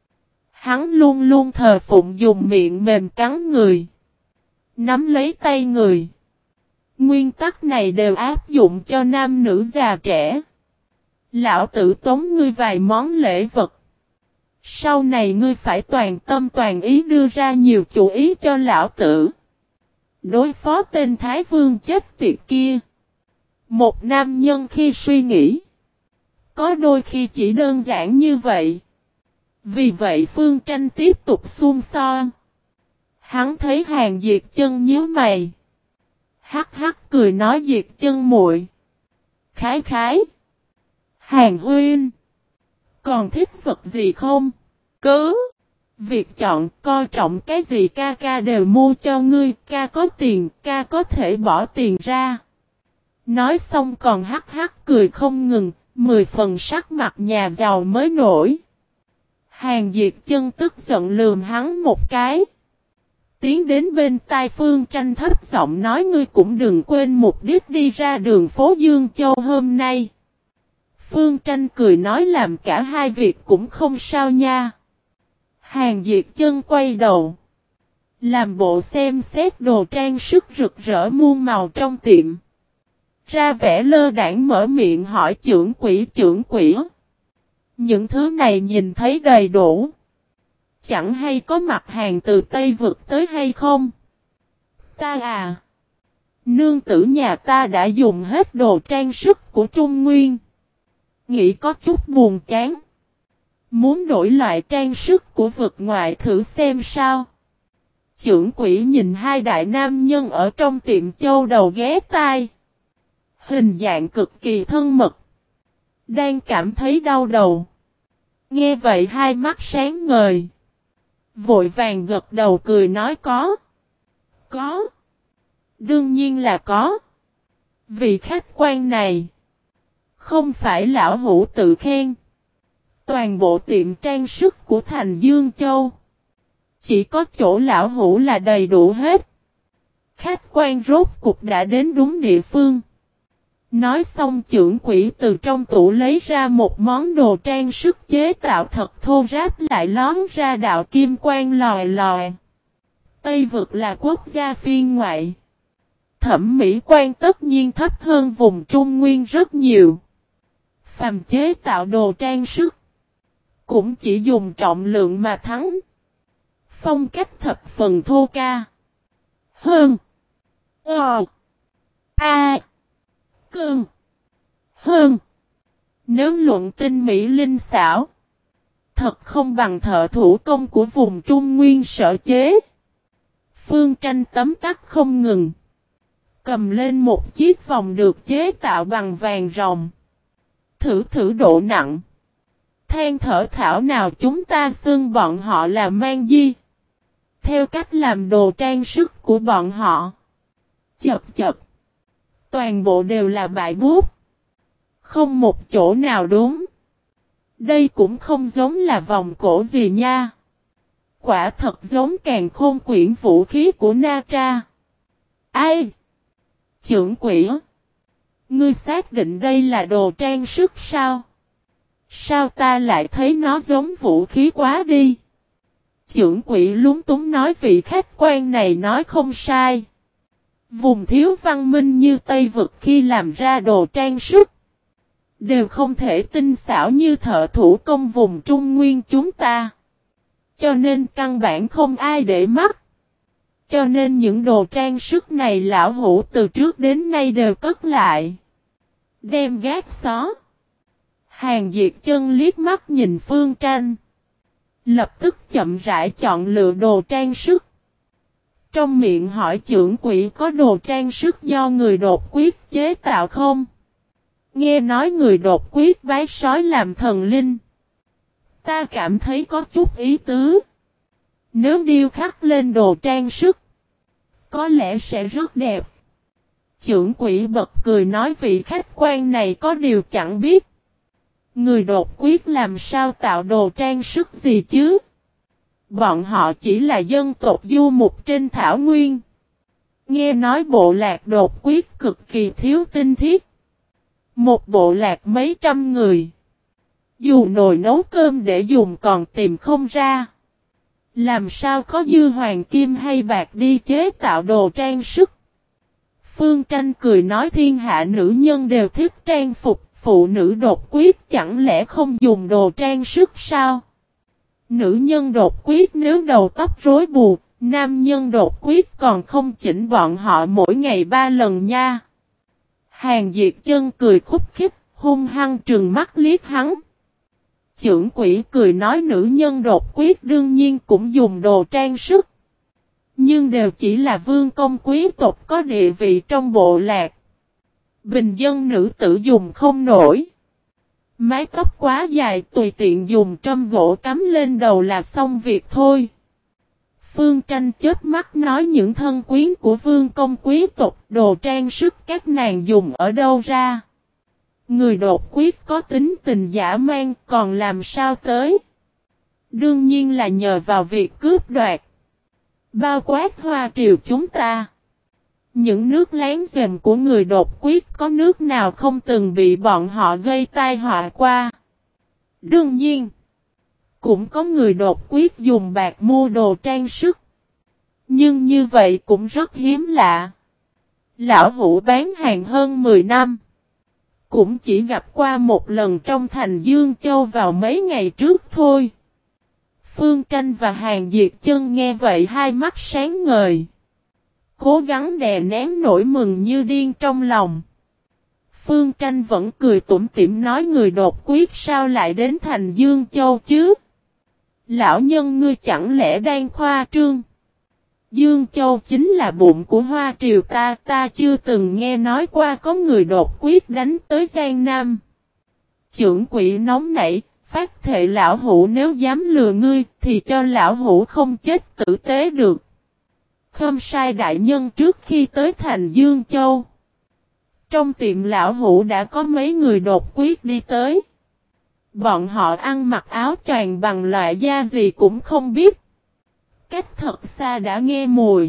Hắn luôn luôn thờ phụng dùng miệng mềm cắn người, nắm lấy tay người. Nguyên tắc này đều áp dụng cho nam nữ già trẻ. Lão tử tống ngươi vài món lễ vật. Sau này ngươi phải toàn tâm toàn ý đưa ra nhiều chủ ý cho lão tử. Đối phó tên Thái Vương chết tiệt kia. Một nam nhân khi suy nghĩ, có đôi khi chỉ đơn giản như vậy. Vì vậy Phương Tranh tiếp tục xung xoa. Hắn thấy Hàn Diệt Chân nhíu mày. Hắc hắc cười nói: Diệt Chân muội, khái khái. Hàn huynh, còn thích vật gì không? Cứ việc chọn, coi trọng cái gì ca ca đều mua cho ngươi, ca có tiền, ca có thể bỏ tiền ra. Nói xong còn hắc hắc cười không ngừng, 10 phần sắc mặt nhà giàu mới nổi. Hàn Diệt Chân tức giận lườm hắn một cái. Tiến đến bên tai Phương Tranh thấp giọng nói: ngươi cũng đừng quên mục đích đi ra đường phố Dương Châu hôm nay. Phương Tranh cười nói: làm cả hai việc cũng không sao nha. Hàn Diệt Chân quay đầu, làm bộ xem xét đồ trang sức rực rỡ muôn màu trong tiệm. Ra vẻ lơ đãng mở miệng hỏi: trưởng quỹ. Những thứ này nhìn thấy đầy đủ. Chẳng hay có mặt hàng từ Tây vực tới hay không? Ta à, nương tử nhà ta đã dùng hết đồ trang sức của Trung Nguyên. Nghĩ có chút buồn chán. Muốn đổi loại trang sức của vực ngoại thử xem sao. Trưởng quỹ nhìn hai đại nam nhân ở trong tiệm châu đầu ghé tai. Hình dạng cực kỳ thân mật. Đang cảm thấy đau đầu. Nghe vậy hai mắt sáng ngời. Vội vàng gật đầu cười nói: có. Đương nhiên là có. Vị khách quan này, không phải lão hủ tự khen. Toàn bộ tiệm trang sức của thành Dương Châu, chỉ có chỗ lão hủ là đầy đủ hết. Khách quan rốt cục đã đến đúng địa phương. Nói xong trưởng quỹ từ trong tủ lấy ra một món đồ trang sức chế tạo thật thô ráp, lại lón ra đạo kim quang lòi lòi. Tây vực là quốc gia phiên ngoại. Thẩm mỹ quan tất nhiên thấp hơn vùng Trung Nguyên rất nhiều. Phàm chế tạo đồ trang sức, cũng chỉ dùng trọng lượng mà thắng. Phong cách thập phần thô ca. Hơn. Cương. Hơn. Nếu luận tinh mỹ linh xảo, thật không bằng thợ thủ công của vùng Trung Nguyên sở chế. Phương Tranh tấm tắc không ngừng. Cầm lên một chiếc vòng được chế tạo bằng vàng ròng. Thử độ nặng. Than thở thảo nào chúng ta xưng bọn họ là mang di. Theo cách làm đồ trang sức của bọn họ. Chập. Toàn bộ đều là bãi bút. Không một chỗ nào đúng. Đây cũng không giống là vòng cổ gì nha. Quả thật giống càn khôn quyển vũ khí của Na Tra. Ai? Trưởng quỹ. Ngươi xác định đây là đồ trang sức sao? Sao ta lại thấy nó giống vũ khí quá đi? Trưởng quỹ lúng túng nói: vị khách quan này nói không sai. Vùng thiếu văn minh như Tây Vực khi làm ra đồ trang sức, đều không thể tinh xảo như thợ thủ công vùng Trung Nguyên chúng ta. Cho nên căn bản không ai để mắt. Cho nên những đồ trang sức này lão hủ từ trước đến nay đều cất lại. Đem gác xó. Hàn Diệt Chân liếc mắt nhìn Phương Tranh. Lập tức chậm rãi chọn lựa đồ trang sức. Trong miệng hỏi trưởng quỹ có đồ trang sức do người đột quyết chế tạo không? Nghe nói người đột quyết bái sói làm thần linh. Ta cảm thấy có chút ý tứ. Nếu điêu khắc lên đồ trang sức, có lẽ sẽ rất đẹp. Trưởng quỹ bật cười nói vị khách quan này có điều chẳng biết. Người đột quyết làm sao tạo đồ trang sức gì chứ? Bọn họ chỉ là dân tộc du mục trên thảo nguyên. Nghe nói bộ lạc đột quyết cực kỳ thiếu tinh khiết. Một bộ lạc mấy trăm người. Dù nồi nấu cơm để dùng còn tìm không ra. Làm sao có dư hoàng kim hay bạc đi chế tạo đồ trang sức? Phương Tranh cười nói thiên hạ nữ nhân đều thích trang phục. Phụ nữ đột quyết chẳng lẽ không dùng đồ trang sức sao? Nữ nhân đột quyết nếu đầu tóc rối bù, nam nhân đột quyết còn không chỉnh bọn họ mỗi ngày 3 lần nha. Hàn Diệt Chân cười khúc khích, hung hăng trừng mắt liếc hắn. Trưởng quỹ cười nói nữ nhân đột quyết đương nhiên cũng dùng đồ trang sức. Nhưng đều chỉ là vương công quý tộc có địa vị trong bộ lạc. Bình dân nữ tử dùng không nổi. Mái tóc quá dài tùy tiện dùng trâm gỗ cắm lên đầu là xong việc thôi. Phương Tranh chớp mắt nói những thân quyến của vương công quý tộc đồ trang sức các nàng dùng ở đâu ra. Người đột quyết có tính tình dã man còn làm sao tới. Đương nhiên là nhờ vào việc cướp đoạt. Bao quát Hoa Triều chúng ta. Những nước láng giềng của người đột quyết có nước nào không từng bị bọn họ gây tai họa qua. Đương nhiên, cũng có người đột quyết dùng bạc mua đồ trang sức. Nhưng như vậy cũng rất hiếm lạ. Lão hủ bán hàng hơn 10 năm. Cũng chỉ gặp qua một lần trong thành Dương Châu vào mấy ngày trước thôi. Phương Tranh và Hàn Diệt Chân nghe vậy hai mắt sáng ngời. Cố gắng đè nén nỗi mừng như điên trong lòng. Phương Tranh vẫn cười tủm tỉm nói người đột quyết sao lại đến thành Dương Châu chứ? Lão nhân ngươi chẳng lẽ đang khoa trương? Dương Châu chính là bụng của Hoa Triều ta chưa từng nghe nói qua có người đột quyết đánh tới Giang Nam. Trưởng quỹ nóng nảy, phát thệ lão hủ nếu dám lừa ngươi thì cho lão hủ không chết tử tế được. Không sai đại nhân trước khi tới thành Dương Châu. Trong tiệm lão hủ đã có mấy người đột quyết đi tới. Bọn họ ăn mặc áo choàng bằng loại da gì cũng không biết. Cách thật xa đã nghe mùi.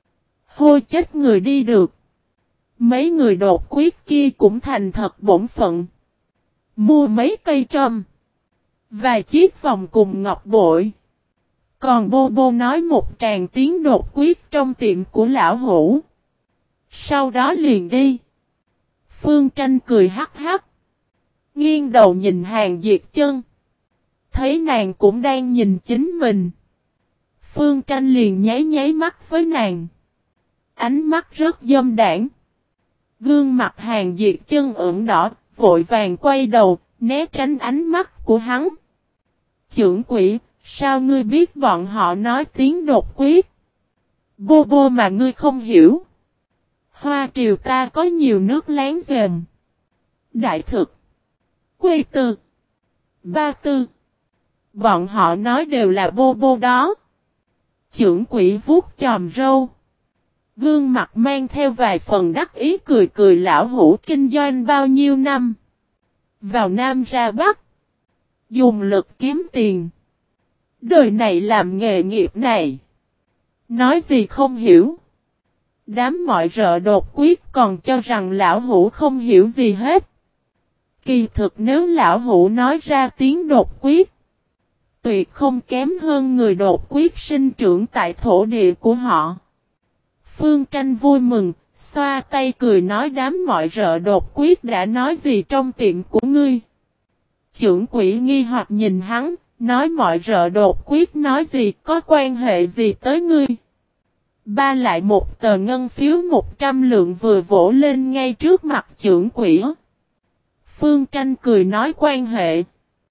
Hôi chết người đi được. Mấy người đột quyết kia cũng thành thật bổn phận. Mua mấy cây trâm. Vài chiếc vòng cùng ngọc bội. Còn bô bô nói một tràng tiếng đột quyết trong tiệm của lão hủ. Sau đó liền đi. Phương Tranh cười hắc hắc. Nghiêng đầu nhìn Hàn Diệt Chân. Thấy nàng cũng đang nhìn chính mình. Phương Tranh liền nháy nháy mắt với nàng. Ánh mắt rất dâm đảng. Gương mặt Hàn Diệt Chân ửng đỏ, vội vàng quay đầu, né tránh ánh mắt của hắn. Trưởng quỹ, sao ngươi biết bọn họ nói tiếng đột quyết? Bô bô mà ngươi không hiểu. Hoa Triều ta có nhiều nước láng giềng. Đại Thực, Quy Tư, Ba Tư. Bọn họ nói đều là bô bô đó. Trưởng quỹ vuốt chòm râu. Gương mặt mang theo vài phần đắc ý cười cười lão hủ kinh doanh bao nhiêu năm. Vào Nam ra Bắc. Dùng lực kiếm tiền. Đời này làm nghề nghiệp này. Nói gì không hiểu. Đám mọi rợ đột quyết còn cho rằng lão hủ không hiểu gì hết. Kỳ thực nếu lão hủ nói ra tiếng đột quyết. Tuyệt không kém hơn người đột quyết sinh trưởng tại thổ địa của họ. Phương Tranh vui mừng, xoa tay cười nói đám mọi rợ đột quyết đã nói gì trong tiệm của ngươi. Chưởng quỷ nghi hoặc nhìn hắn, nói mọi rợ đột quyết nói gì, có quan hệ gì tới ngươi. Ba lại một tờ ngân phiếu 100 lượng vừa vỗ lên ngay trước mặt chưởng quỷ. Phương Tranh cười nói quan hệ.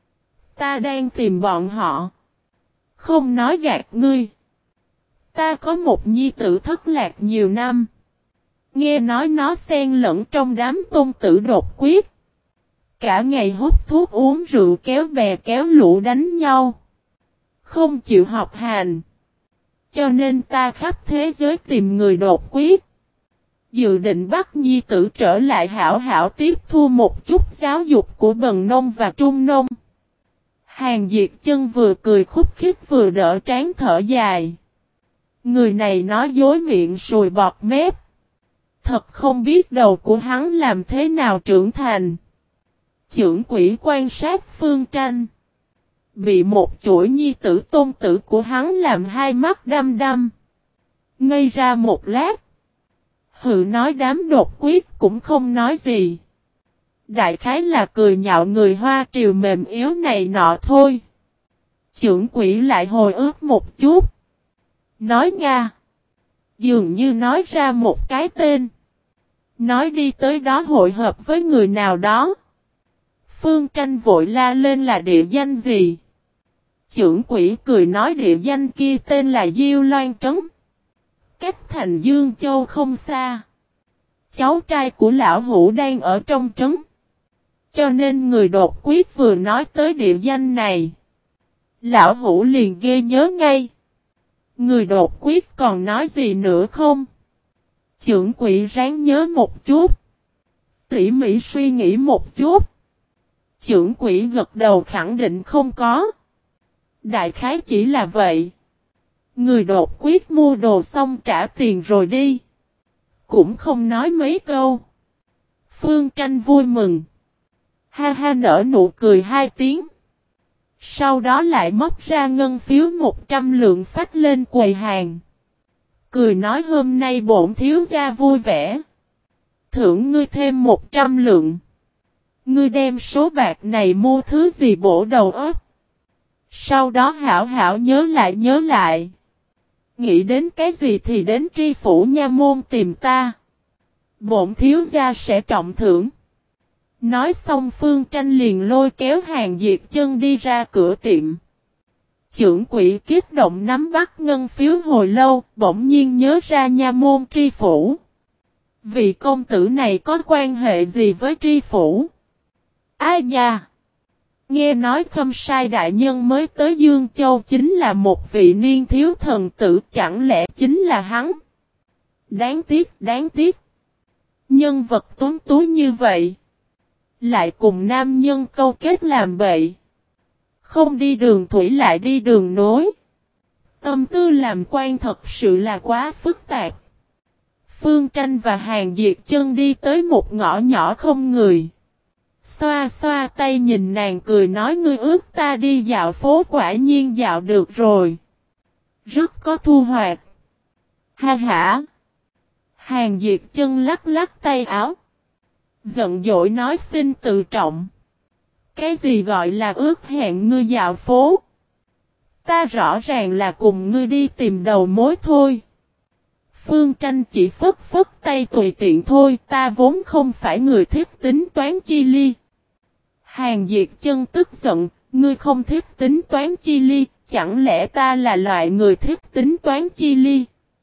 Ta đang tìm bọn họ. Không nói gạt ngươi. Ta có một nhi tử thất lạc nhiều năm. Nghe nói nó xen lẫn trong đám tôn tử đột quyết. Cả ngày hút thuốc uống rượu kéo bè kéo lũ đánh nhau. Không chịu học hành. Cho nên ta khắp thế giới tìm người đột quyết. Dự định bắt nhi tử trở lại hảo hảo tiếp thu một chút giáo dục của bần nông và trung nông. Hàng Diệt Chân vừa cười khúc khích vừa đỡ trán thở dài. Người này nói dối miệng sùi bọt mép. Thật không biết đầu của hắn làm thế nào trưởng thành. Chưởng quỷ quan sát Phương Tranh. Bị một chuỗi nhi tử tôn tử của hắn làm hai mắt đăm đăm. Ngây ra một lát. Hự nói đám đột quyết cũng không nói gì. Đại khái là cười nhạo người Hoa triều mềm yếu này nọ thôi. Chưởng quỷ lại hồi ức một chút. Nói Nga. Dường như nói ra một cái tên. Nói đi tới đó hội hợp với người nào đó. Phương Tranh vội la lên là địa danh gì. Chưởng quỷ cười nói địa danh kia tên là Diêu Loan Trấn. Cách thành Dương Châu không xa. Cháu trai của lão hủ đang ở trong trấn. Cho nên người đột quyết vừa nói tới địa danh này. Lão hủ liền ghê nhớ ngay. Người đột quyết còn nói gì nữa không? Chưởng quỷ ráng nhớ một chút. Tỉ mỉ suy nghĩ một chút. Chưởng quỷ gật đầu khẳng định không có. Đại khái chỉ là vậy. Người đột quyết mua đồ xong trả tiền rồi đi. Cũng không nói mấy câu. Phương Tranh vui mừng. Ha ha nở nụ cười hai tiếng. Sau đó lại móc ra ngân phiếu 100 lượng phách lên quầy hàng. Cười nói hôm nay bổn thiếu gia vui vẻ. Thưởng ngươi thêm 100 lượng. Ngươi đem số bạc này mua thứ gì bổ đầu óc. Sau đó hảo hảo nhớ lại. Nghĩ đến cái gì thì đến tri phủ nha môn tìm ta. Bổn thiếu gia sẽ trọng thưởng. Nói xong Phương Tranh liền lôi kéo Hàng Diệt Chân đi ra cửa tiệm. Chưởng quỷ kích động nắm bắt ngân phiếu hồi lâu, bỗng nhiên nhớ ra nha môn tri phủ. Vị công tử này có quan hệ gì với tri phủ? Ai nha? Nghe nói Khâm Sai đại nhân mới tới Dương Châu chính là một vị niên thiếu thần tử, chẳng lẽ chính là hắn? Đáng tiếc. Nhân vật tuấn tú như vậy. Lại cùng nam nhân câu kết làm bậy. Không đi đường thủy lại đi đường nối. Tâm tư làm quan thật sự là quá phức tạp. Phương Tranh và Hàng Diệt Chân đi tới một ngõ nhỏ không người. Xoa xoa tay nhìn nàng cười nói ngươi ước ta đi dạo phố quả nhiên dạo được rồi. Rất có thu hoạch. Ha ha. Hàng Diệt Chân lắc lắc tay áo. Giận dỗi nói xin tự trọng. Cái gì gọi là ước hẹn ngươi dạo phố? Ta rõ ràng là cùng ngươi đi tìm đầu mối thôi. Phương Tranh chỉ phất phất tay tùy tiện thôi, ta vốn không phải người thích tính toán chi ly. Hàng Diệt Chân tức giận, ngươi không thích tính toán chi ly, chẳng lẽ ta là loại người thích tính toán chi ly?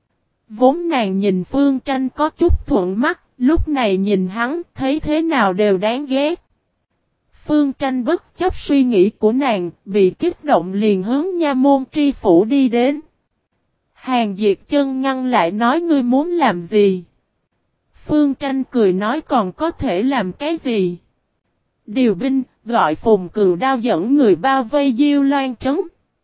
Vốn nàng nhìn Phương Tranh có chút thuận mắt, lúc này nhìn hắn thấy thế nào đều đáng ghét. Phương Tranh bất chấp suy nghĩ của nàng, bị kích động liền hướng nha môn tri phủ đi đến. Hàng Diệt Chân ngăn lại nói ngươi muốn làm gì? Phương Tranh cười nói còn có thể làm cái gì? Điều binh, gọi Phùng Cừu Đao dẫn người bao vây Diêu Loan Trấn.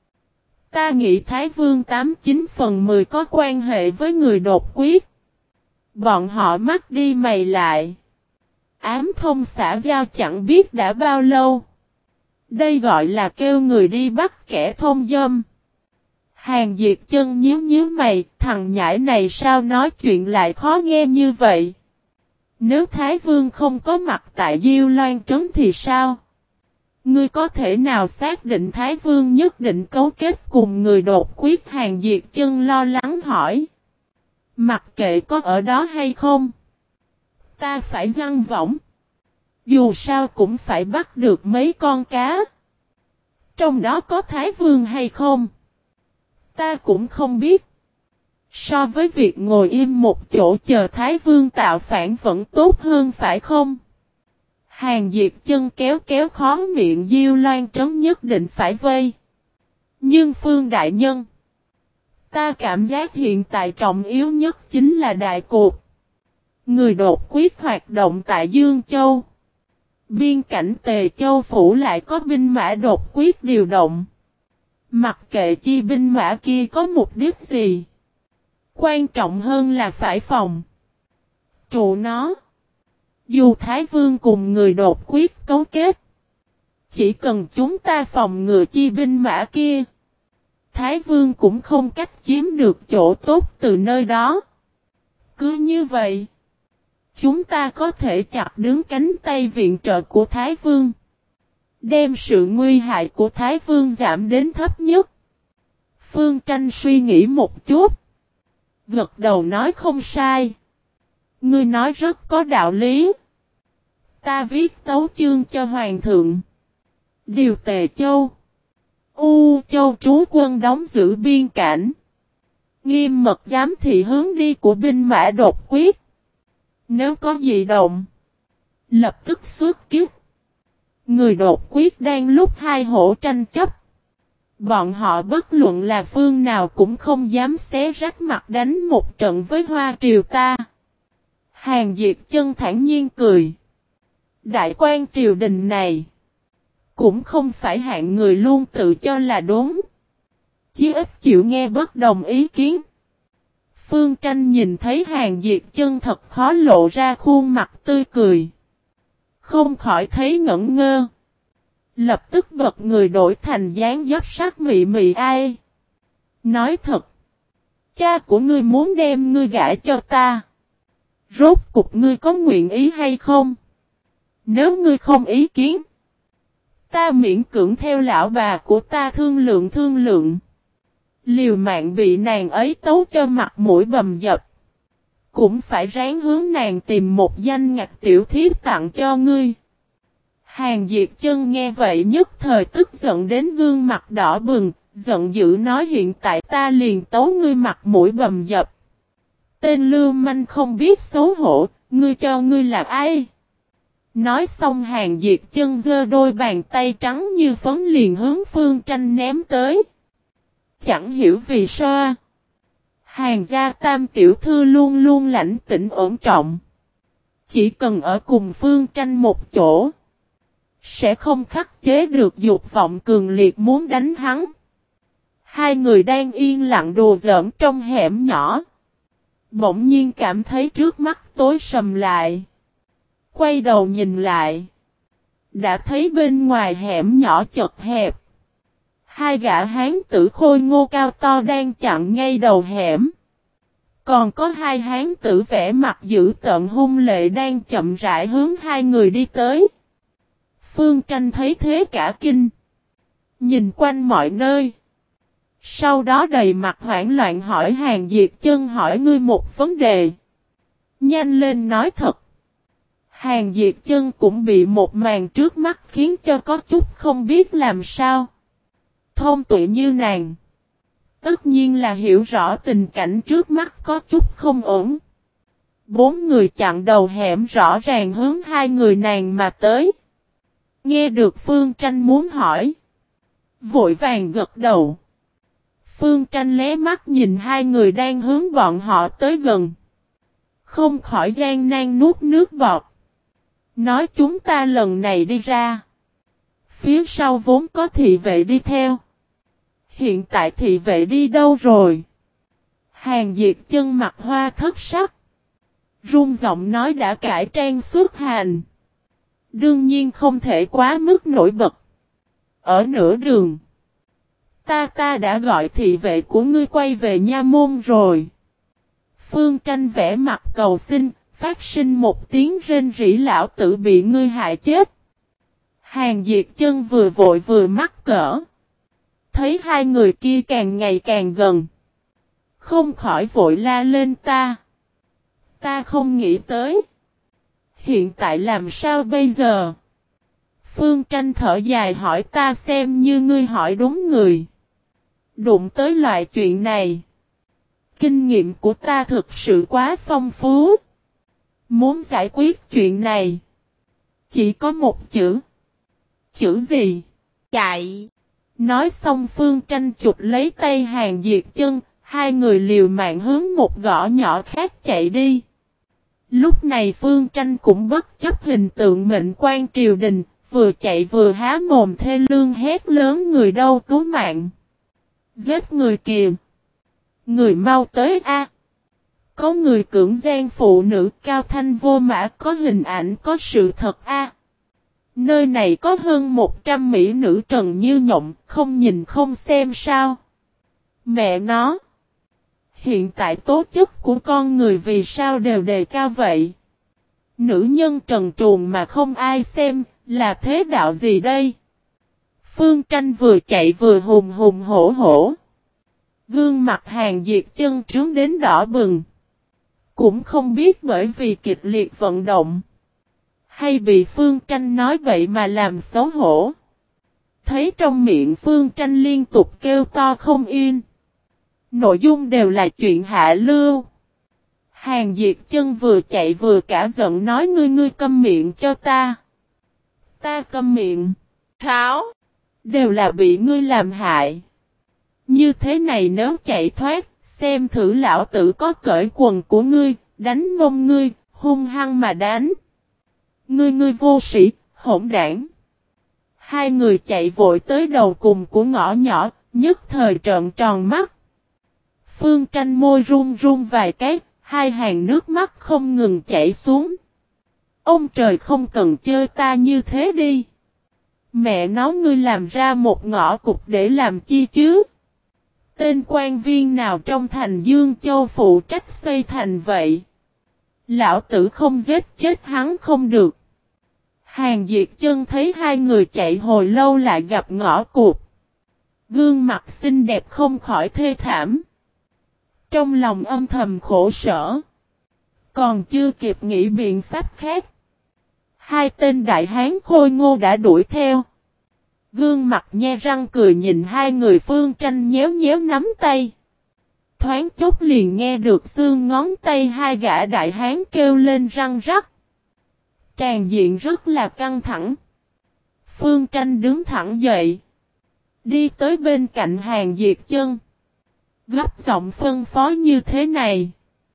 Ta nghĩ Thái Vương 89/10 có quan hệ với người đột quyết. Bọn họ mắt đi mày lại. Ám thông xã giao chẳng biết đã bao lâu. Đây gọi là kêu người đi bắt kẻ thông dâm. Hàng Diệt Chân nhíu nhíu mày, thằng nhãi này sao nói chuyện lại khó nghe như vậy? Nếu Thái Vương không có mặt tại Diêu Loan Trấn thì sao? Ngươi có thể nào xác định Thái Vương nhất định cấu kết cùng người đột quyết? Hàng Diệt Chân lo lắng hỏi. Mặc kệ có ở đó hay không? Ta phải giăng võng. Dù sao cũng phải bắt được mấy con cá. Trong đó có Thái Vương hay không? Ta cũng không biết. So với việc ngồi im một chỗ chờ Thái Vương tạo phản vẫn tốt hơn phải không? Hàng Diệt Chân kéo kéo khó miệng. Diêu Loan Trấn nhất định phải vây. Nhưng Phương đại nhân, ta cảm giác hiện tại trọng yếu nhất chính là đại cuộc. Người đột quyết hoạt động tại Dương Châu. Biên cảnh Tề Châu phủ lại có binh mã đột quyết điều động. Mặc kệ chi binh mã kia có mục đích gì. Quan trọng hơn là phải phòng trụ nó. Dù Thái Vương cùng người đột quyết cấu kết, chỉ cần chúng ta phòng ngừa chi binh mã kia, Thái Vương cũng không cách chiếm được chỗ tốt từ nơi đó. Cứ như vậy, chúng ta có thể chặt đứt cánh tay viện trợ của Thái Vương, đem sự nguy hại của Thái Vương giảm đến thấp nhất. Phương Tranh suy nghĩ một chút, gật đầu nói không sai. Ngươi nói rất có đạo lý. Ta viết tấu chương cho Hoàng thượng. Điều Tề Châu, U Châu trú quân đóng giữ biên cảnh. Nghiêm mật giám thị hướng đi của binh mã đột quyết. Nếu có dị động, lập tức xuất kích. Người đột quyết đang lúc hai hổ tranh chấp. Bọn họ bất luận là phương nào cũng không dám xé rách mặt đánh một trận với Hoa Triều ta. Hàng Diệt Chân thản nhiên cười. Đại quan triều đình này cũng không phải hạng người luôn tự cho là đúng, chí ít chịu nghe bất đồng ý kiến. Phương Tranh nhìn thấy Hàng Diệt Chân thật khó lộ ra khuôn mặt tươi cười, không khỏi thấy ngẩn ngơ. Lập tức bật người đổi thành dáng dấp sắc mị mị ai. Nói thật, cha của ngươi muốn đem ngươi gả cho ta. Rốt cục ngươi có nguyện ý hay không? Nếu ngươi không ý kiến, ta miễn cưỡng theo lão bà của ta thương lượng. Liều mạng bị nàng ấy tấu cho mặt mũi bầm dập. Cũng phải ráng hướng nàng tìm một danh ngạch tiểu thiếp tặng cho ngươi. Hàng Diệt Chân nghe vậy nhất thời tức giận đến gương mặt đỏ bừng, giận dữ nói hiện tại ta liền tấu ngươi mặt mũi bầm dập. Tên lưu manh không biết xấu hổ, ngươi cho ngươi là ai? Nói xong Hàng Diệt Chân giơ đôi bàn tay trắng như phấn liền hướng Phương Tranh ném tới. Chẳng hiểu vì sao, Hàng gia tam tiểu thư luôn luôn lãnh tĩnh ổn trọng. Chỉ cần ở cùng Phương Tranh một chỗ, sẽ không khắc chế được dục vọng cường liệt muốn đánh hắn. Hai người đang yên lặng đùa giỡn trong hẻm nhỏ. Bỗng nhiên cảm thấy trước mắt tối sầm lại. Quay đầu nhìn lại, đã thấy bên ngoài hẻm nhỏ chật hẹp. Hai gã hán tử khôi ngô cao to đang chặn ngay đầu hẻm. Còn có hai hán tử vẻ mặt dữ tợn hung lệ đang chậm rãi hướng hai người đi tới. Phương Tranh thấy thế cả kinh. Nhìn quanh mọi nơi. Sau đó đầy mặt hoảng loạn hỏi Hàng Diệt Chân hỏi ngươi một vấn đề. Nhanh lên nói thật. Hàng Diệt Chân cũng bị một màn trước mắt khiến cho có chút không biết làm sao. Thông tuệ như nàng, tất nhiên là hiểu rõ tình cảnh trước mắt có chút không ổn. Bốn người chặn đầu hẻm rõ ràng hướng hai người nàng mà tới. Nghe được Phương Tranh muốn hỏi, vội vàng gật đầu. Phương Tranh lé mắt nhìn hai người đang hướng bọn họ tới gần, không khỏi gian nan nuốt nước bọt. Nói chúng ta lần này đi ra, phía sau vốn có thị vệ đi theo. Hiện tại thị vệ đi đâu rồi? Hàng Diệt Chân mặt hoa thất sắc, run giọng nói đã cải trang xuất hành. Đương nhiên không thể quá mức nổi bật. Ở nửa đường, Ta đã gọi thị vệ của ngươi quay về nha môn rồi. Phương Tranh vẽ mặt cầu xin, phát sinh một tiếng rên rỉ, lão tử bị ngươi hại chết. Hàn Diệt Chân vừa vội vừa mắc cỡ. Thấy hai người kia càng ngày càng gần. Không khỏi vội la lên Ta không nghĩ tới. Hiện tại làm sao bây giờ? Phương Tranh thở dài hỏi ta xem như ngươi hỏi đúng người. Đụng tới loại chuyện này. Kinh nghiệm của ta thực sự quá phong phú. Muốn giải quyết chuyện này. Chỉ có một chữ. Chữ gì? Chạy. Nói xong Phương Tranh chụp lấy tay Hàn Diệt Chân. Hai người liều mạng hướng một gõ nhỏ khác chạy đi. Lúc này Phương Tranh cũng bất chấp hình tượng mệnh quan triều đình. Vừa chạy vừa há mồm thê lương hét lớn người đâu cứu mạng. Giết người kìa. Người mau tới a. Có người cưỡng gian phụ nữ cao thanh vô mã, có hình ảnh có sự thật a. Nơi này có hơn 100 mỹ nữ trần như nhộng, không nhìn không xem sao. Mẹ nó. Hiện tại tố chất của con người vì sao đều đề cao vậy? Nữ nhân trần truồng mà không ai xem, là thế đạo gì đây? Phương Tranh vừa chạy vừa hùng hùng hổ hổ. Gương mặt Hàn Diệt Chân trướng đến đỏ bừng. Cũng không biết bởi vì kịch liệt vận động. Hay bị Phương Tranh nói vậy mà làm xấu hổ. Thấy trong miệng Phương Tranh liên tục kêu to không yên. Nội dung đều là chuyện hạ lưu. Hàn Diệt Chân vừa chạy vừa cả giận nói ngươi câm miệng cho ta. Ta câm miệng. Tháo. Đều là bị ngươi làm hại. Như thế này nếu chạy thoát, xem thử lão tử có cởi quần của ngươi, đánh mông ngươi, hung hăng mà đánh. Ngươi vô sĩ, hỗn đảng. Hai người chạy vội tới đầu cùng của ngõ nhỏ, nhất thời trợn tròn mắt. Phương Tranh môi run run vài cái, hai hàng nước mắt không ngừng chảy xuống. Ông trời không cần chơi ta như thế đi. Mẹ nó ngươi làm ra một ngõ cụt để làm chi chứ? Tên quan viên nào trong thành Dương Châu phụ trách xây thành vậy? Lão tử không giết chết hắn không được. Hàn Diệt Chân thấy hai người chạy hồi lâu lại gặp ngõ cụt. Gương mặt xinh đẹp không khỏi thê thảm. Trong lòng âm thầm khổ sở. Còn chưa kịp nghĩ biện pháp khác. Hai tên đại hán khôi ngô đã đuổi theo. Gương mặt nhe răng cười nhìn hai người Phương Tranh nhéo nhéo nắm tay. Thoáng chốc liền nghe được xương ngón tay hai gã đại hán kêu lên răng rắc. Tràn diện rất là căng thẳng. Phương Tranh đứng thẳng dậy. Đi tới bên cạnh Hàn Diệt Chân. Gấp giọng phân phó như thế này.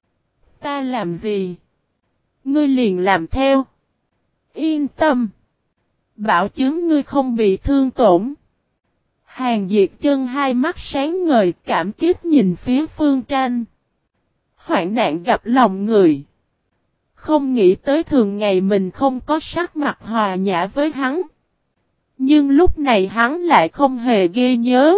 Ta làm gì? Ngươi liền làm theo. Yên tâm. Bảo chứng ngươi không bị thương tổn. Hàn Diệt Chân hai mắt sáng ngời cảm kích nhìn phía Phương Tranh. Hoạn nạn gặp lòng người. Không nghĩ tới thường ngày mình không có sắc mặt hòa nhã với hắn. Nhưng lúc này hắn lại không hề ghê nhớ.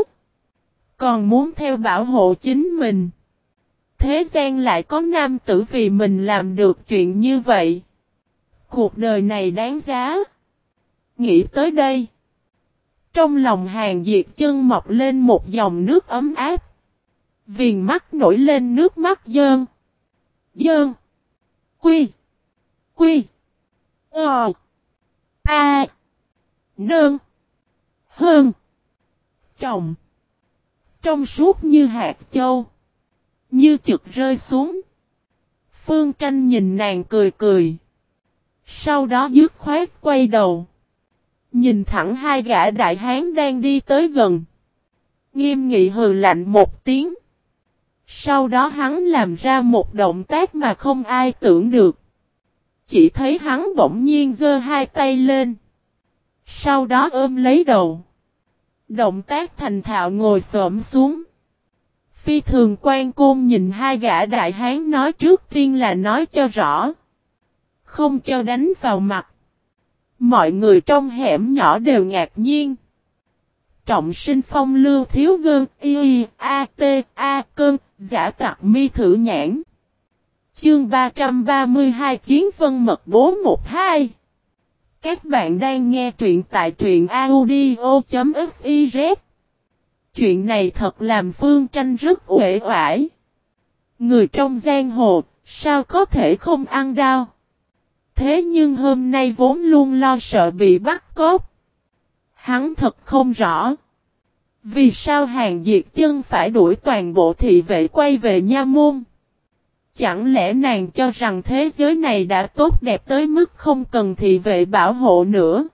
Còn muốn theo bảo hộ chính mình. Thế gian lại có nam tử vì mình làm được chuyện như vậy. Cuộc đời này đáng giá. Nghĩ tới đây. Trong lòng Hàn Diệt Chân mọc lên một dòng nước ấm áp. Viền mắt nổi lên nước mắt dơn. Dơn. Quy. Quy. Ờ. A. Nơn. Hơn. Trọng. Trong suốt như hạt châu. Như chực rơi xuống. Phương Tranh nhìn nàng cười cười. Sau đó dứt khoát quay đầu. Nhìn thẳng hai gã đại hán đang đi tới gần. Nghiêm nghị hừ lạnh một tiếng. Sau đó hắn làm ra một động tác mà không ai tưởng được. Chỉ thấy hắn bỗng nhiên giơ hai tay lên. Sau đó ôm lấy đầu. Động tác thành thạo ngồi xổm xuống. Phi thường quan côn nhìn hai gã đại hán nói trước tiên là nói cho rõ. Không cho đánh vào mặt. Mọi người trong hẻm nhỏ đều ngạc nhiên. trọng sinh phong lưu thiếu gơn y a t a cơn, giả tặc mi thử nhãn. Chương 332 Chiến vân mật 412. Các bạn đang nghe truyện tại truyện audio.fiz. Chuyện này thật làm Phương Tranh rất uể oải. Người trong giang hồ, sao có thể không ăn đau? Thế nhưng hôm nay vốn luôn lo sợ bị bắt cóc. Hắn thật không rõ. Vì sao Hàn Diệt Chân phải đuổi toàn bộ thị vệ quay về nha môn? Chẳng lẽ nàng cho rằng thế giới này đã tốt đẹp tới mức không cần thị vệ bảo hộ nữa?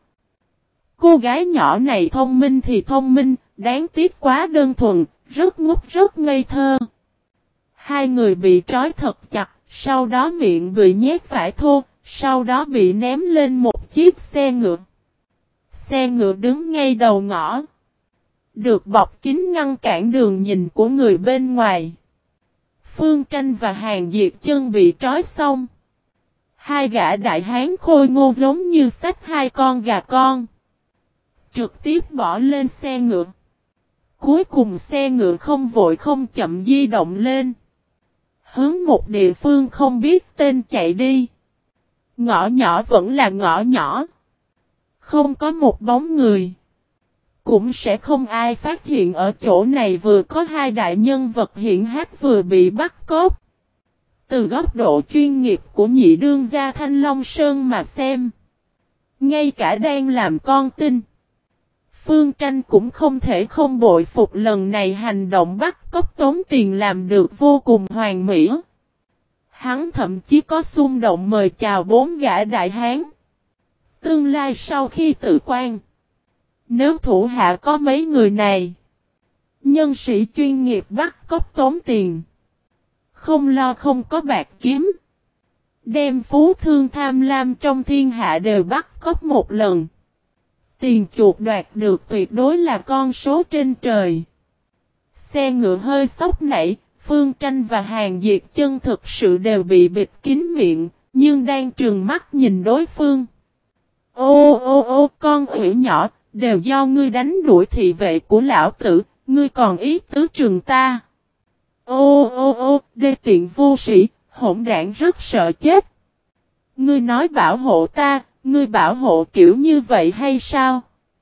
Cô gái nhỏ này thông minh thì thông minh, đáng tiếc quá đơn thuần, rất ngốc rất ngây thơ. Hai người bị trói thật chặt, sau đó miệng bị nhét vải thô, sau đó bị ném lên một chiếc xe ngựa. Xe ngựa đứng ngay đầu ngõ. Được bọc kín ngăn cản đường nhìn của người bên ngoài. Phương Tranh và Hàn Diệt Chân bị trói xong. Hai gã đại hán khôi ngô giống như xách hai con gà con. Trực tiếp bỏ lên xe ngựa. Cuối cùng xe ngựa không vội không chậm di động lên. Hướng một địa phương không biết tên chạy đi. Ngõ nhỏ vẫn là ngõ nhỏ. Không có một bóng người. Cũng sẽ không ai phát hiện ở chỗ này vừa có hai đại nhân vật hiển hách vừa bị bắt cóc. Từ góc độ chuyên nghiệp của nhị đương gia Thanh Long Sơn mà xem. Ngay cả đang làm con tin. Phương Tranh cũng không thể không bội phục lần này hành động bắt cóc tống tiền làm được vô cùng hoàn mỹ. Hắn thậm chí có xung động mời chào 4 gã đại hán. Tương lai sau khi tự quan. Nếu thủ hạ có mấy người này. Nhân sĩ chuyên nghiệp bắt cóc tống tiền. Không lo không có bạc kiếm. Đem phú thương tham lam trong thiên hạ đều bắt cóc một lần. Tiền chuột đoạt được tuyệt đối là con số trên trời. Xe ngựa hơi sốc nảy, Phương Tranh và Hàn Diệt Chân thực sự đều bị bịt kín miệng, nhưng đang trừng mắt nhìn đối phương. Ô con ủy nhỏ, đều do ngươi đánh đuổi thị vệ của lão tử, ngươi còn ý tứ trừng ta. Đê tiện vô sĩ, hỗn đảng rất sợ chết. Ngươi nói bảo hộ ta, ngươi bảo hộ kiểu như vậy hay sao?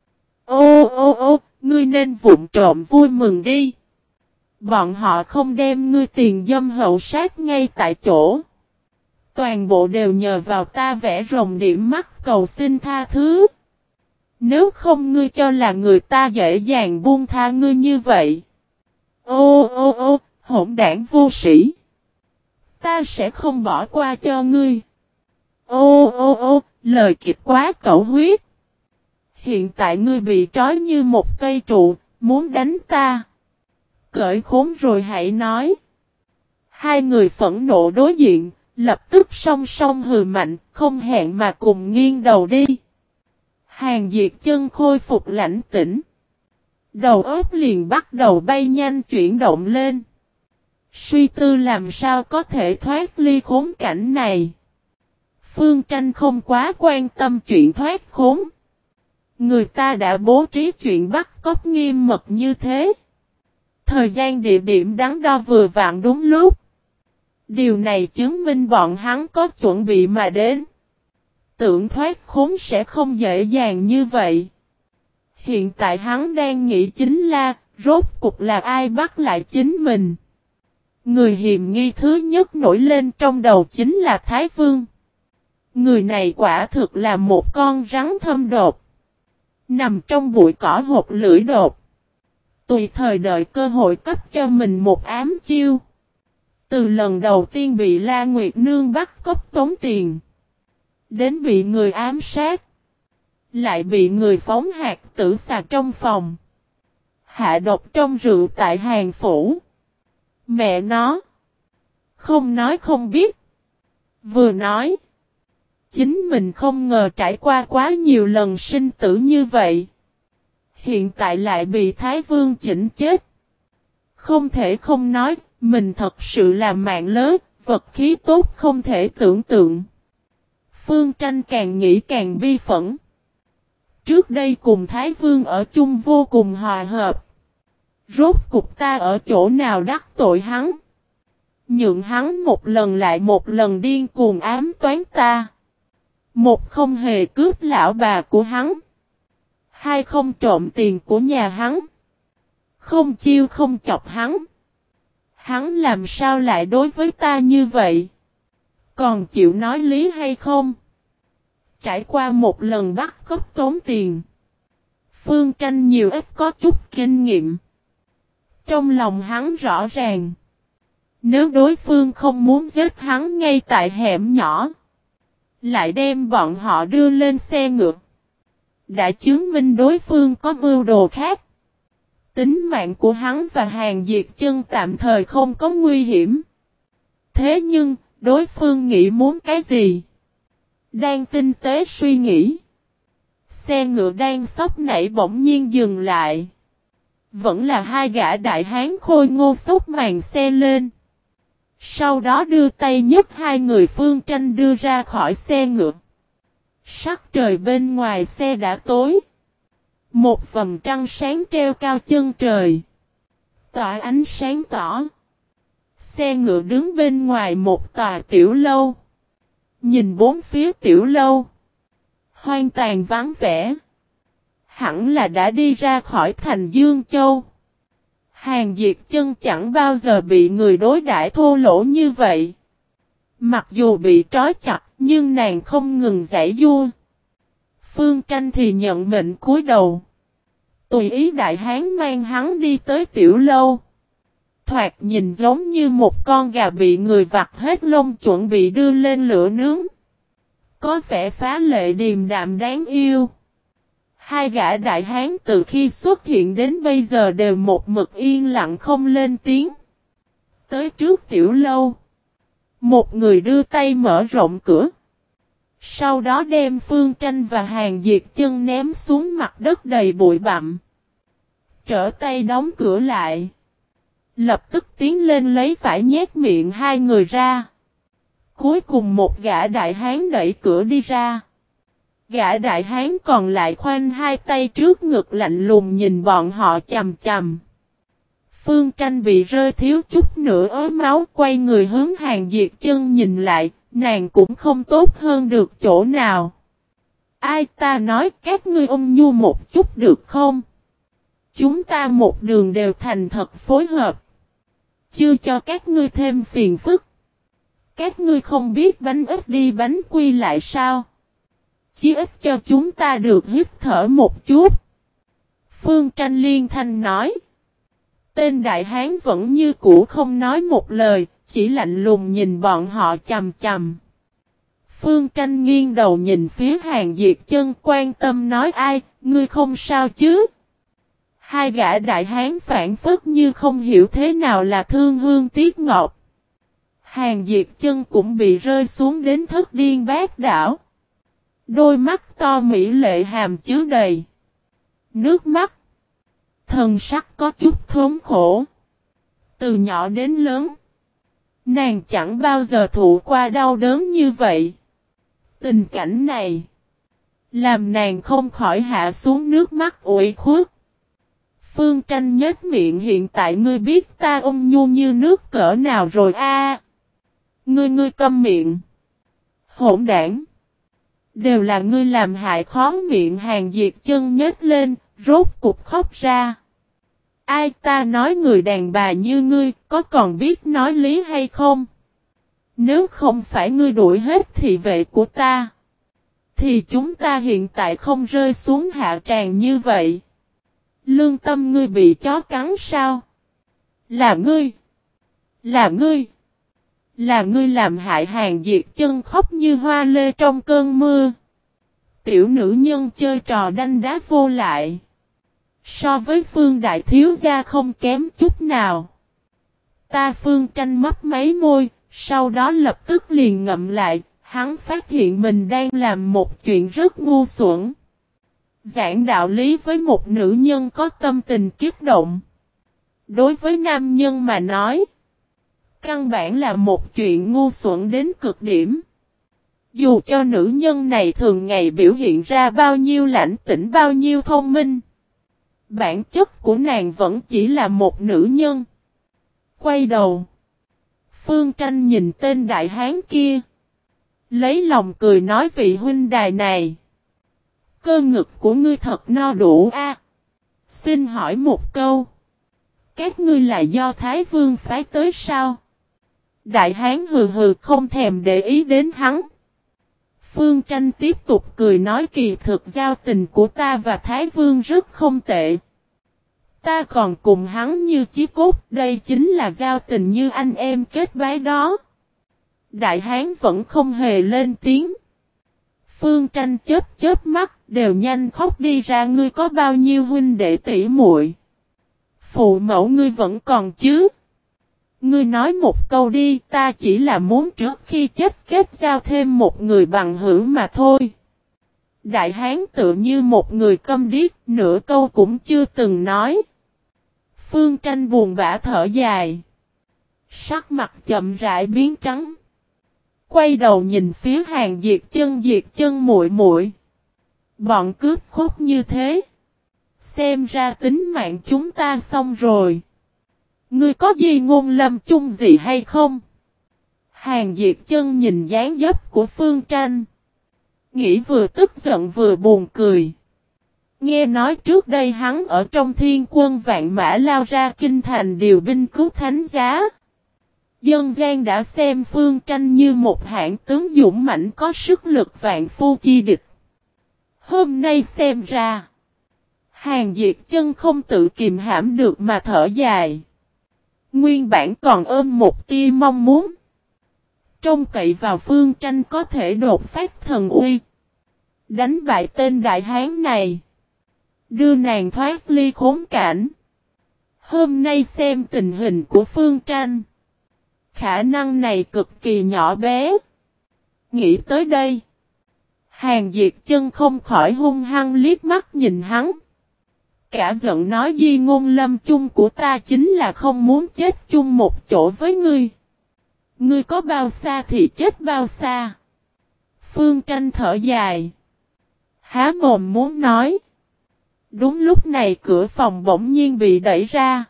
Ngươi nên vụng trộm vui mừng đi. Bọn họ không đem ngươi tiền dâm hậu sát ngay tại chỗ. Toàn bộ đều nhờ vào ta vẽ rồng điểm mắt cầu xin tha thứ. Nếu không ngươi cho là người ta dễ dàng buông tha ngươi như vậy. Hỗn đảng vô sĩ. Ta sẽ không bỏ qua cho ngươi. Lời kịch quá cẩu huyết. Hiện tại ngươi bị trói như một cây trụ, muốn đánh ta. Cởi khốn rồi hãy nói. Hai người phẫn nộ đối diện, lập tức song song hừ mạnh, không hẹn mà cùng nghiêng đầu đi. Hàn Diệt Chân khôi phục lãnh tĩnh. Đầu óc liền bắt đầu bay nhanh chuyển động lên. Suy tư làm sao có thể thoát ly khốn cảnh này. Phương Tranh không quá quan tâm chuyện thoát khốn. Người ta đã bố trí chuyện bắt cóc nghiêm mật như thế. Thời gian địa điểm đắn đo vừa vặn đúng lúc. Điều này chứng minh bọn hắn có chuẩn bị mà đến. Tưởng thoát khốn sẽ không dễ dàng như vậy. Hiện tại hắn đang nghĩ chính là, rốt cục là ai bắt lại chính mình. Người hiềm nghi thứ nhất nổi lên trong đầu chính là Thái Vương. Người này quả thực là một con rắn thâm độc. Nằm trong bụi cỏ hột lưỡi đột. Tùy thời đợi cơ hội cấp cho mình một ám chiêu. Từ lần đầu tiên bị La Nguyệt Nương bắt cóc tống tiền. Đến bị người ám sát. Lại bị người phóng hạt tử xà trong phòng. Hạ độc trong rượu tại Hàn Phủ. Mẹ nó. Không nói không biết. Vừa nói. Chính mình không ngờ trải qua quá nhiều lần sinh tử như vậy. Hiện tại lại bị Thái Vương chỉnh chết. Không thể không nói, mình thật sự là mạng lớn, vật khí tốt không thể tưởng tượng. Phương Tranh càng nghĩ càng bi phẫn. trước đây cùng Thái Vương ở chung vô cùng hòa hợp. Rốt cục ta ở chỗ nào đắc tội hắn. Nhượng hắn một lần lại một lần điên cuồng ám toán ta. Một không hề cướp lão bà của hắn. Hai không trộm tiền của nhà hắn. Không chiêu không chọc hắn. Hắn làm sao lại đối với ta như vậy? Còn chịu nói lý hay không? Trải qua một lần bắt cóc tốn tiền. Phương Tranh nhiều ít có chút kinh nghiệm. Trong lòng hắn rõ ràng. Nếu đối phương không muốn giết hắn ngay tại hẻm nhỏ. Lại đem bọn họ đưa lên xe ngựa. Đã chứng minh đối phương có mưu đồ khác. Tính mạng của hắn và Hàn Diệt Chân tạm thời không có nguy hiểm. Thế nhưng, đối phương nghĩ muốn cái gì? Đang tinh tế suy nghĩ. Xe ngựa đang xốc nảy bỗng nhiên dừng lại. Vẫn là hai gã đại hán khôi ngô xốc màn xe lên. Sau đó đưa tay nhấc hai người Phương Tranh đưa ra khỏi xe ngựa. Sắc trời bên ngoài xe đã tối. Một vầng trăng sáng treo cao chân trời. Tỏa ánh sáng tỏ. Xe ngựa đứng bên ngoài một tòa tiểu lâu. Nhìn bốn phía tiểu lâu. Hoang tàn vắng vẻ. Hẳn là đã đi ra khỏi thành Dương Châu. Hàn Diệt Chân chẳng bao giờ bị người đối đãi thô lỗ như vậy. Mặc dù bị trói chặt nhưng nàng không ngừng giãy giụa. Phương Tranh thì nhận mệnh cúi đầu. Tùy ý đại hán mang hắn đi tới tiểu lâu. Thoạt nhìn giống như một con gà bị người vặt hết lông chuẩn bị đưa lên lửa nướng. Có vẻ phá lệ điềm đạm đáng yêu. Hai gã đại hán từ khi xuất hiện đến bây giờ đều một mực yên lặng không lên tiếng. Tới trước tiểu lâu. Một người đưa tay mở rộng cửa. Sau đó đem Phương Tranh và Hàn Diệt Chân ném xuống mặt đất đầy bụi bặm. Trở tay đóng cửa lại. Lập tức tiến lên lấy phải nhét miệng hai người ra. Cuối cùng một gã đại hán đẩy cửa đi ra. Gã đại hán còn lại khoanh hai tay trước ngực lạnh lùng nhìn bọn họ chằm chằm. Phương Tranh bị rơi thiếu chút nữa ớ máu quay người hướng Hàn Diệt Chân nhìn lại, nàng cũng không tốt hơn được chỗ nào. Ai ta nói các ngươi ôn nhu một chút được không? Chúng ta một đường đều thành thật phối hợp. Chưa cho các ngươi thêm phiền phức. Các ngươi không biết bánh ít đi bánh quy lại sao? Chí ít cho chúng ta được hít thở một chút. Phương Tranh liên thanh nói. Tên đại hán vẫn như cũ không nói một lời, chỉ lạnh lùng nhìn bọn họ chằm chằm. Phương Tranh nghiêng đầu nhìn phía Hàn Diệt Chân quan tâm nói ai, ngươi không sao chứ? Hai gã đại hán phản phất như không hiểu thế nào là thương hương tiếc ngọt. Hàn Diệt Chân cũng bị rơi xuống đến thất điên bát đảo. Đôi mắt to mỹ lệ hàm chứa đầy nước mắt. Thần sắc có chút thốn khổ. Từ nhỏ đến lớn, nàng chẳng bao giờ thụ qua đau đớn như vậy. Tình cảnh này làm nàng không khỏi hạ xuống nước mắt ủy khuất. Phương Tranh nhếch miệng, hiện tại ngươi biết ta ôn nhu như nước cỡ nào rồi a? Ngươi câm miệng. Hỗn đảng. Đều là ngươi làm hại khó miệng. Hàn Diệt Chân nhếch lên, rốt cục khóc ra. Ai ta nói người đàn bà như ngươi có còn biết nói lý hay không? Nếu không phải ngươi đuổi hết thị vệ của ta, thì chúng ta hiện tại không rơi xuống hạ tràng như vậy. Lương tâm ngươi bị chó cắn sao? Là ngươi. Là ngươi. Là ngươi làm hại. Hàn Diệt Chân khóc như hoa lê trong cơn mưa. Tiểu nữ nhân chơi trò đanh đá vô lại. So với Phương đại thiếu gia không kém chút nào. Ta Phương Tranh mấp máy môi, sau đó lập tức liền ngậm lại, hắn phát hiện mình đang làm một chuyện rất ngu xuẩn. Giảng đạo lý với một nữ nhân có tâm tình kiếp động. Đối với nam nhân mà nói, căn bản là một chuyện ngu xuẩn đến cực điểm. Dù cho nữ nhân này thường ngày biểu hiện ra bao nhiêu lãnh tĩnh bao nhiêu thông minh, bản chất của nàng vẫn chỉ là một nữ nhân. Quay đầu, Phương Tranh nhìn tên đại hán kia, lấy lòng cười nói vị huynh đài này, cơ ngực của ngươi thật no đủ a. Xin hỏi một câu, các ngươi là do Thái Vương phái tới sao? Đại hán hừ hừ không thèm để ý đến hắn. Phương Tranh tiếp tục cười nói kỳ thực giao tình của ta và Thái Vương rất không tệ. Ta còn cùng hắn như chí cốt, đây chính là giao tình như anh em kết bái đó. Đại hán vẫn không hề lên tiếng. Phương Tranh chớp mắt, đều nhanh khóc đi ra ngươi có bao nhiêu huynh đệ tỷ muội. Phụ mẫu ngươi vẫn còn chứ. Ngươi nói một câu đi, ta chỉ là muốn trước khi chết kết giao thêm một người bằng hữu mà thôi. Đại hán tự như một người câm điếc, nửa câu cũng chưa từng nói. Phương Tranh buồn bã thở dài. Sắc mặt chậm rãi biến trắng. Quay đầu nhìn phía Hàng Diệt Chân muội muội. Bọn cướp khốt như thế. Xem ra tính mạng chúng ta xong rồi. Ngươi có gì ngôn lâm chung gì hay không? Hàng Diệt Chân nhìn dáng dấp của Phương Tranh. Nghĩ vừa tức giận vừa buồn cười. Nghe nói trước đây hắn ở trong thiên quân vạn mã lao ra kinh thành điều binh cứu thánh giá. Dân gian đã xem Phương Tranh như một hạng tướng dũng mãnh có sức lực vạn phu chi địch. Hôm nay xem ra, Hàng Diệt Chân không tự kìm hãm được mà thở dài. Nguyên bản còn ôm một tia mong muốn. Trông cậy vào Phương Tranh có thể đột phát thần uy. Đánh bại tên đại hán này. Đưa nàng thoát ly khốn cảnh. Hôm nay xem tình hình của Phương Tranh. Khả năng này cực kỳ nhỏ bé. Nghĩ tới đây. Hàng Diệt Chân không khỏi hung hăng liếc mắt nhìn hắn. Cả giận nói di ngôn lâm chung của ta chính là không muốn chết chung một chỗ với ngươi. Ngươi có bao xa thì chết bao xa. Phương Tranh thở dài. Há mồm muốn nói. Đúng lúc này cửa phòng bỗng nhiên bị đẩy ra.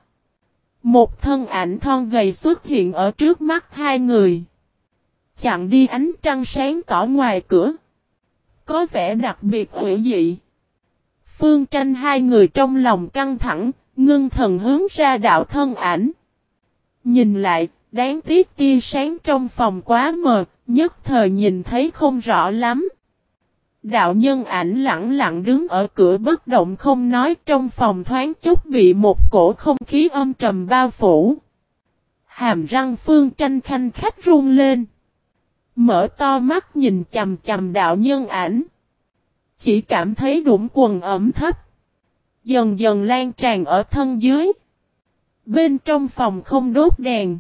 Một thân ảnh thon gầy xuất hiện ở trước mắt hai người. Chặn đi ánh trăng sáng tỏ ngoài cửa. Có vẻ đặc biệt ủy dị. Phương Tranh hai người trong lòng căng thẳng, ngưng thần hướng ra đạo thân ảnh. Nhìn lại, đáng tiếc tia sáng trong phòng quá mờ, nhất thời nhìn thấy không rõ lắm. Đạo nhân ảnh lặng lặng đứng ở cửa bất động không nói, trong phòng thoáng chốc bị một cổ không khí âm trầm bao phủ. Hàm răng Phương Tranh khanh khách run lên. Mở to mắt nhìn chằm chằm đạo nhân ảnh. Chỉ cảm thấy đũng quần ẩm thấp. Dần dần lan tràn ở thân dưới. Bên trong phòng không đốt đèn.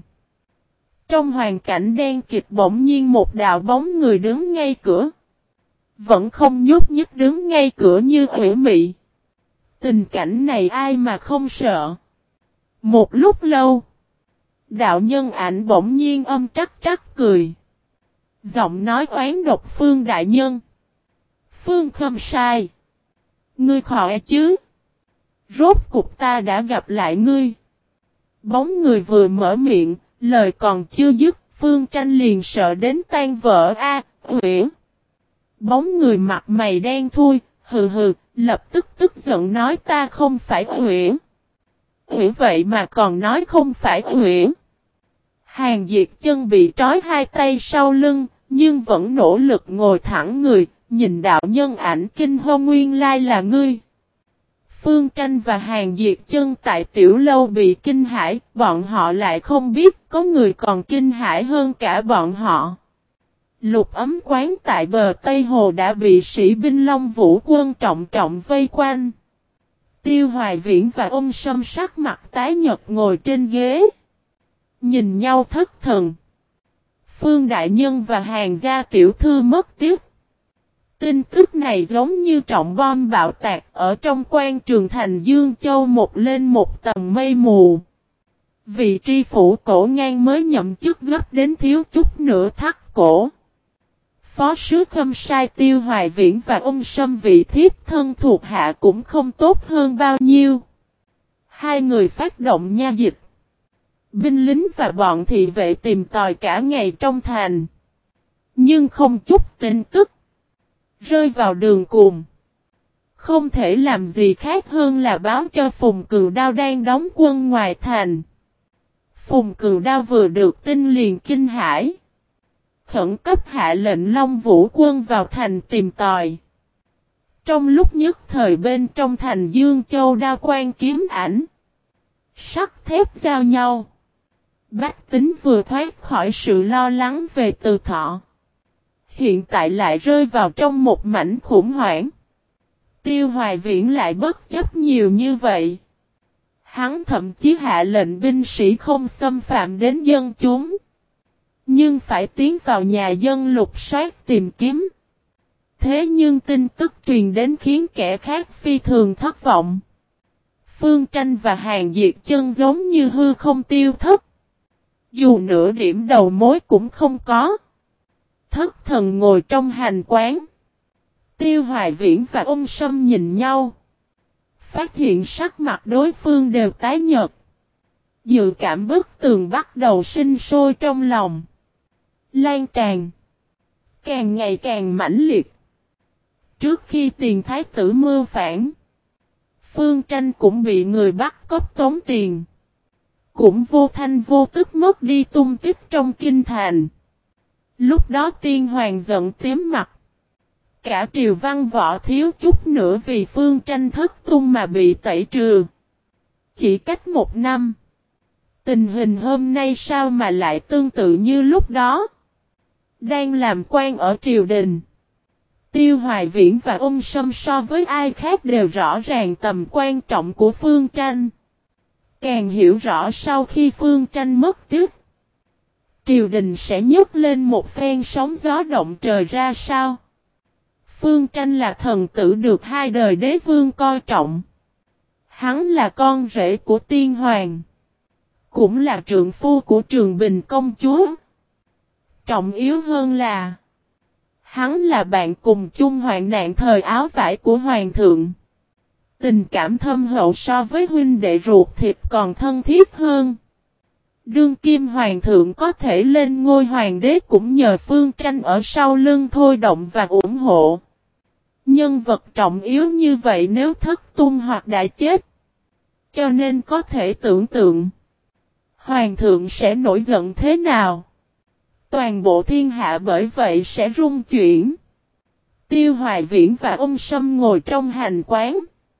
Trong hoàn cảnh đen kịt bỗng nhiên một đạo bóng người đứng ngay cửa. Vẫn không nhúc nhích đứng ngay cửa như ủy mị. Tình cảnh này ai mà không sợ. Một lúc lâu. Đạo nhân ảnh bỗng nhiên âm trắc trắc cười. Giọng nói oán độc Phương đại nhân. Phương không sai. Ngươi khỏe chứ? Rốt cục ta đã gặp lại ngươi. Bóng người vừa mở miệng, lời còn chưa dứt, Phương Tranh liền sợ đến tan vỡ a, Uyển. Bóng người mặt mày đen thui, hừ hừ, lập tức tức giận nói ta không phải Uyển. Uyển vậy mà còn nói không phải Uyển. Hàng Diệt Chân bị trói hai tay sau lưng, nhưng vẫn nỗ lực ngồi thẳng người, nhìn đạo nhân ảnh kinh hô nguyên lai là ngươi. Phương Tranh và Hàng Diệt Chân tại tiểu lâu bị kinh hãi, bọn họ lại không biết có người còn kinh hãi hơn cả bọn họ. Lục ấm quán tại bờ Tây Hồ đã bị sĩ binh Long Vũ quân trọng trọng vây quanh. Tiêu Hoài Viễn và ông Sâm sắc mặt tái nhợt ngồi trên ghế. Nhìn nhau thất thần. Phương Đại Nhân và Hàng gia tiểu thư mất tiếc. Tin tức này giống như trọng bom bạo tạc ở trong quan trường thành Dương Châu một lên một tầng mây mù. Vị tri phủ cổ ngang mới nhậm chức gấp đến thiếu chút nữa thắt cổ. phó sứ Khâm Sai Tiêu Hoài Viễn và ông Sâm vị thiếp thân thuộc hạ cũng không tốt hơn bao nhiêu. Hai người phát động nha dịch. Binh lính và bọn thị vệ tìm tòi cả ngày trong thành. Nhưng không chút tin tức. Rơi vào đường cùng. Không thể làm gì khác hơn là báo cho Phùng Cừu Đao đang đóng quân ngoài thành. Phùng Cừu Đao vừa được tin liền kinh hãi. Khẩn cấp hạ lệnh Long Vũ quân vào thành tìm tòi. Trong lúc nhất thời bên trong thành Dương Châu đao quan kiếm ảnh. Sắt thép giao nhau. Bách tính vừa thoát khỏi sự lo lắng về Từ Thọ. Hiện tại lại rơi vào trong một mảnh khủng hoảng. Tiêu Hoài Viễn lại bất chấp nhiều như vậy. Hắn thậm chí hạ lệnh binh sĩ không xâm phạm đến dân chúng. Nhưng phải tiến vào nhà dân lục soát tìm kiếm. Thế nhưng tin tức truyền đến khiến kẻ khác phi thường thất vọng. Phương Tranh và Hàn Diệt Chân giống như hư không tiêu thất. Dù nửa điểm đầu mối cũng không có. Thất thần ngồi trong hành quán. Tiêu Hoài Viễn và ông Sâm nhìn nhau. Phát hiện sắc mặt đối phương đều tái nhợt. Dự cảm bất tường bắt đầu sinh sôi trong lòng. Lan tràn. Càng ngày càng mãnh liệt. Trước khi tiền thái tử mưu phản. Phương Tranh cũng bị người bắt cóc tống tiền. Cũng vô thanh vô tức mất đi tung tích trong kinh thành. Lúc đó tiên hoàng giận tím mặt. Cả triều văn võ thiếu chút nữa vì Phương Tranh thất tung mà bị tẩy trừ. Chỉ cách một năm. Tình hình hôm nay sao mà lại tương tự như lúc đó. Đang làm quan ở triều đình. Tiêu Hoài Viễn và ông Sâm so với ai khác đều rõ ràng tầm quan trọng của Phương Tranh. Càng hiểu rõ sau khi Phương Tranh mất tích. Triều đình sẽ nhấc lên một phen sóng gió động trời ra sao. Phương Tranh là thần tử được hai đời đế vương coi trọng. Hắn là con rể của tiên hoàng. Cũng là trượng phu của Trường Bình công chúa. Trọng yếu hơn là hắn là bạn cùng chung hoạn nạn thời áo vải của hoàng thượng. Tình cảm thâm hậu so với huynh đệ ruột thịt còn thân thiết hơn. Đương kim hoàng thượng có thể lên ngôi hoàng đế cũng nhờ Phương Tranh ở sau lưng thôi động và ủng hộ. Nhân vật trọng yếu như vậy nếu thất tung hoặc đã chết. Cho nên có thể tưởng tượng. Hoàng thượng sẽ nổi giận thế nào? Toàn bộ thiên hạ bởi vậy sẽ rung chuyển. Tiêu Hoài Viễn và ông Sâm ngồi trong hành quán.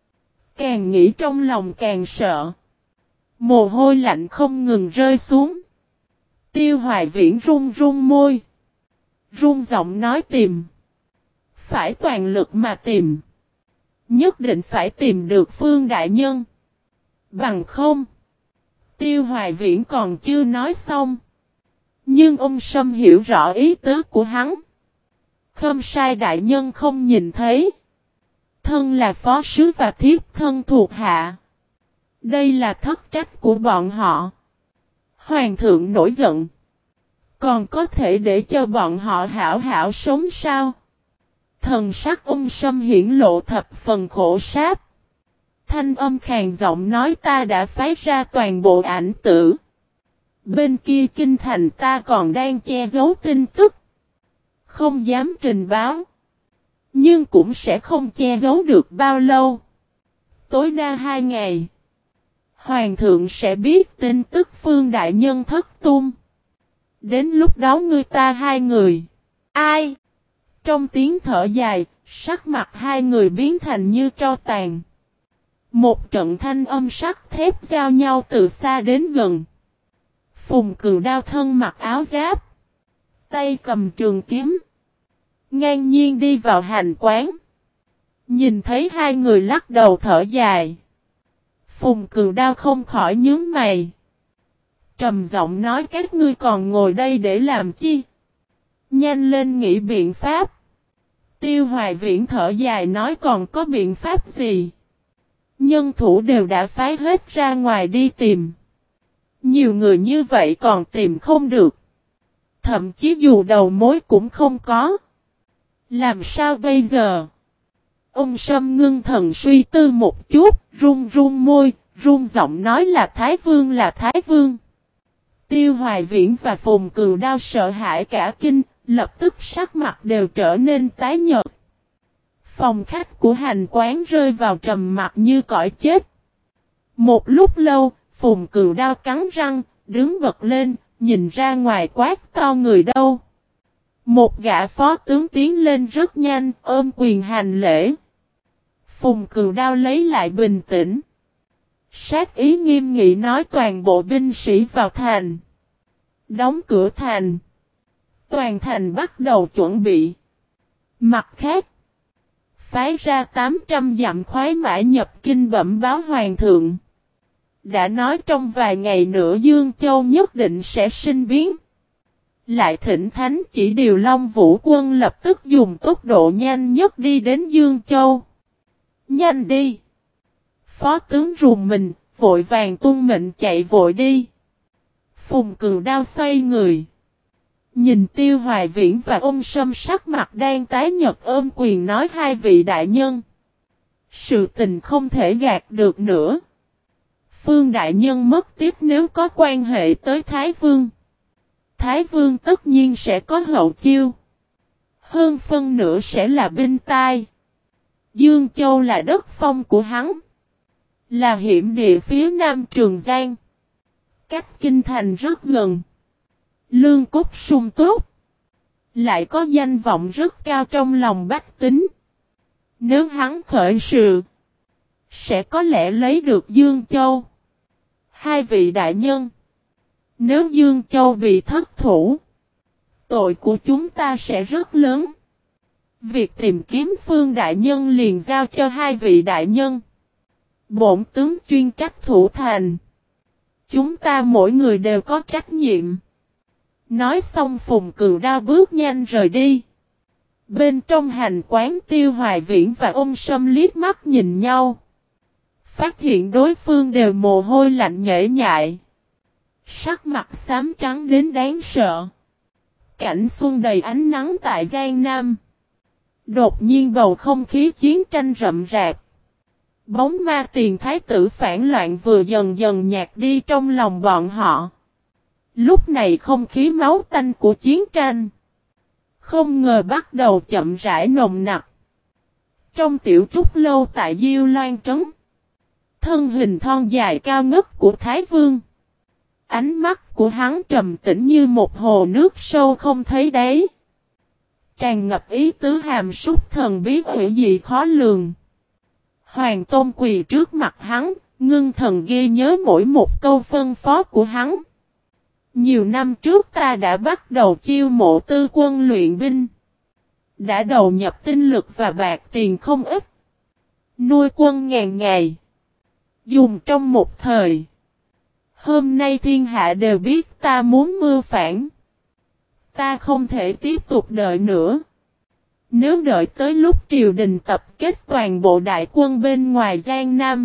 Càng nghĩ trong lòng càng sợ. Mồ hôi lạnh không ngừng rơi xuống. Tiêu Hoài Viễn run run môi. Run giọng nói tìm. Phải toàn lực mà tìm. Nhất định phải tìm được Phương Đại Nhân. Bằng không. Tiêu Hoài Viễn còn chưa nói xong. Nhưng ông Sâm hiểu rõ ý tứ của hắn. Khâm Sai Đại Nhân không nhìn thấy. Thân là phó sứ và thiếp thân thuộc hạ. Đây là thất trách của bọn họ. Hoàng thượng nổi giận. Còn có thể để cho bọn họ hảo hảo sống sao? Thần sắc ông Sâm hiển lộ thập phần khổ sáp. Thanh âm khàn giọng nói ta đã phái ra toàn bộ ảnh tử. Bên kia kinh thành ta còn đang che giấu tin tức. Không dám trình báo. Nhưng cũng sẽ không che giấu được bao lâu. Tối đa 2 ngày. Hoàng thượng sẽ biết tin tức Phương Đại Nhân thất tung. Đến lúc đó ngươi ta hai người. Ai? Trong tiếng thở dài, sắc mặt hai người biến thành như tro tàn. Một trận thanh âm sắt thép giao nhau từ xa đến gần. Phùng Cừu Đao thân mặc áo giáp. Tay cầm trường kiếm. Ngang nhiên đi vào hành quán. Nhìn thấy hai người lắc đầu thở dài. Phùng Cừu Đao không khỏi nhướng mày. Trầm giọng nói các ngươi còn ngồi đây để làm chi? Nhanh lên nghĩ biện pháp. Tiêu Hoài Viễn thở dài nói còn có biện pháp gì? Nhân thủ đều đã phái hết ra ngoài đi tìm. Nhiều người như vậy còn tìm không được. Thậm chí dù đầu mối cũng không có. Làm sao bây giờ? Ông Sâm ngưng thần suy tư một chút, run run môi, run giọng nói là Thái Vương là Thái Vương. Tiêu Hoài Viễn và Phùng Cừu Đao sợ hãi cả kinh, lập tức sắc mặt đều trở nên tái nhợt. Phòng khách của hành quán rơi vào trầm mặc như cõi chết. Một lúc lâu, Phùng Cừu Đao cắn răng, đứng bật lên, nhìn ra ngoài quát to người đâu. Một gã phó tướng tiến lên rất nhanh, ôm quyền hành lễ. Phùng Cừu Đao lấy lại bình tĩnh. Sát ý nghiêm nghị nói toàn bộ binh sĩ vào thành. Đóng cửa thành. Toàn thành bắt đầu chuẩn bị. Mặt khác, phái ra 800 dặm khoái mã nhập kinh bẩm báo hoàng thượng. Đã nói trong vài ngày nữa Dương Châu nhất định sẽ sinh biến. Lại thỉnh thánh chỉ điều Long Vũ quân lập tức dùng tốc độ nhanh nhất đi đến Dương Châu. Nhanh đi! Phó tướng rùng mình, vội vàng tuân mệnh chạy vội đi. Phùng Cừu Đao xoay người. Nhìn Tiêu Hoài Viễn và ông Sâm sắc mặt đang tái nhợt ôm quyền nói hai vị đại nhân. Sự tình không thể gạt được nữa. Phương đại nhân mất tiếp nếu có quan hệ tới Thái Vương. Thái Vương tất nhiên sẽ có hậu chiêu. Hơn phân nửa sẽ là binh tai. Dương Châu là đất phong của hắn. Là hiểm địa phía nam Trường Giang. Cách kinh thành rất gần. Lương cốt sung tốt. Lại có danh vọng rất cao trong lòng bách tính. Nếu hắn khởi sự. Sẽ có lẽ lấy được Dương Châu. Hai vị đại nhân. Nếu Dương Châu bị thất thủ. Tội của chúng ta sẽ rất lớn. Việc tìm kiếm Phương đại nhân liền giao cho hai vị đại nhân. Bổn tướng chuyên trách thủ thành. Chúng ta mỗi người đều có trách nhiệm. Nói xong Phùng Cừu Đao bước nhanh rời đi. Bên trong hành quán Tiêu Hoài Viễn và ông Sâm liếc mắt nhìn nhau. Phát hiện đối phương đều mồ hôi lạnh nhễ nhại. Sắc mặt xám trắng đến đáng sợ. Cảnh xuân đầy ánh nắng tại Giang Nam. Đột nhiên bầu không khí chiến tranh rậm rạp. Bóng ma tiền thái tử phản loạn vừa dần dần nhạt đi trong lòng bọn họ. Lúc này không khí máu tanh của chiến tranh không ngờ bắt đầu chậm rãi nồng nặc. Trong tiểu trúc lâu tại Diêu Loan Trấn, thân hình thon dài cao ngất của Thái Vương. Ánh mắt của hắn trầm tĩnh như một hồ nước sâu không thấy đáy. Tràn ngập ý tứ hàm súc thần bí hủy dị khó lường. Hoàng Tôn quỳ trước mặt hắn, ngưng thần ghi nhớ mỗi một câu phân phó của hắn. Nhiều năm trước ta đã bắt đầu chiêu mộ tư quân luyện binh. Đã đầu nhập tinh lực và bạc tiền không ít. Nuôi quân ngàn ngày. Dùng trong một thời. Hôm nay thiên hạ đều biết ta muốn mưu phản. Ta không thể tiếp tục đợi nữa. Nếu đợi tới lúc triều đình tập kết toàn bộ đại quân bên ngoài Giang Nam.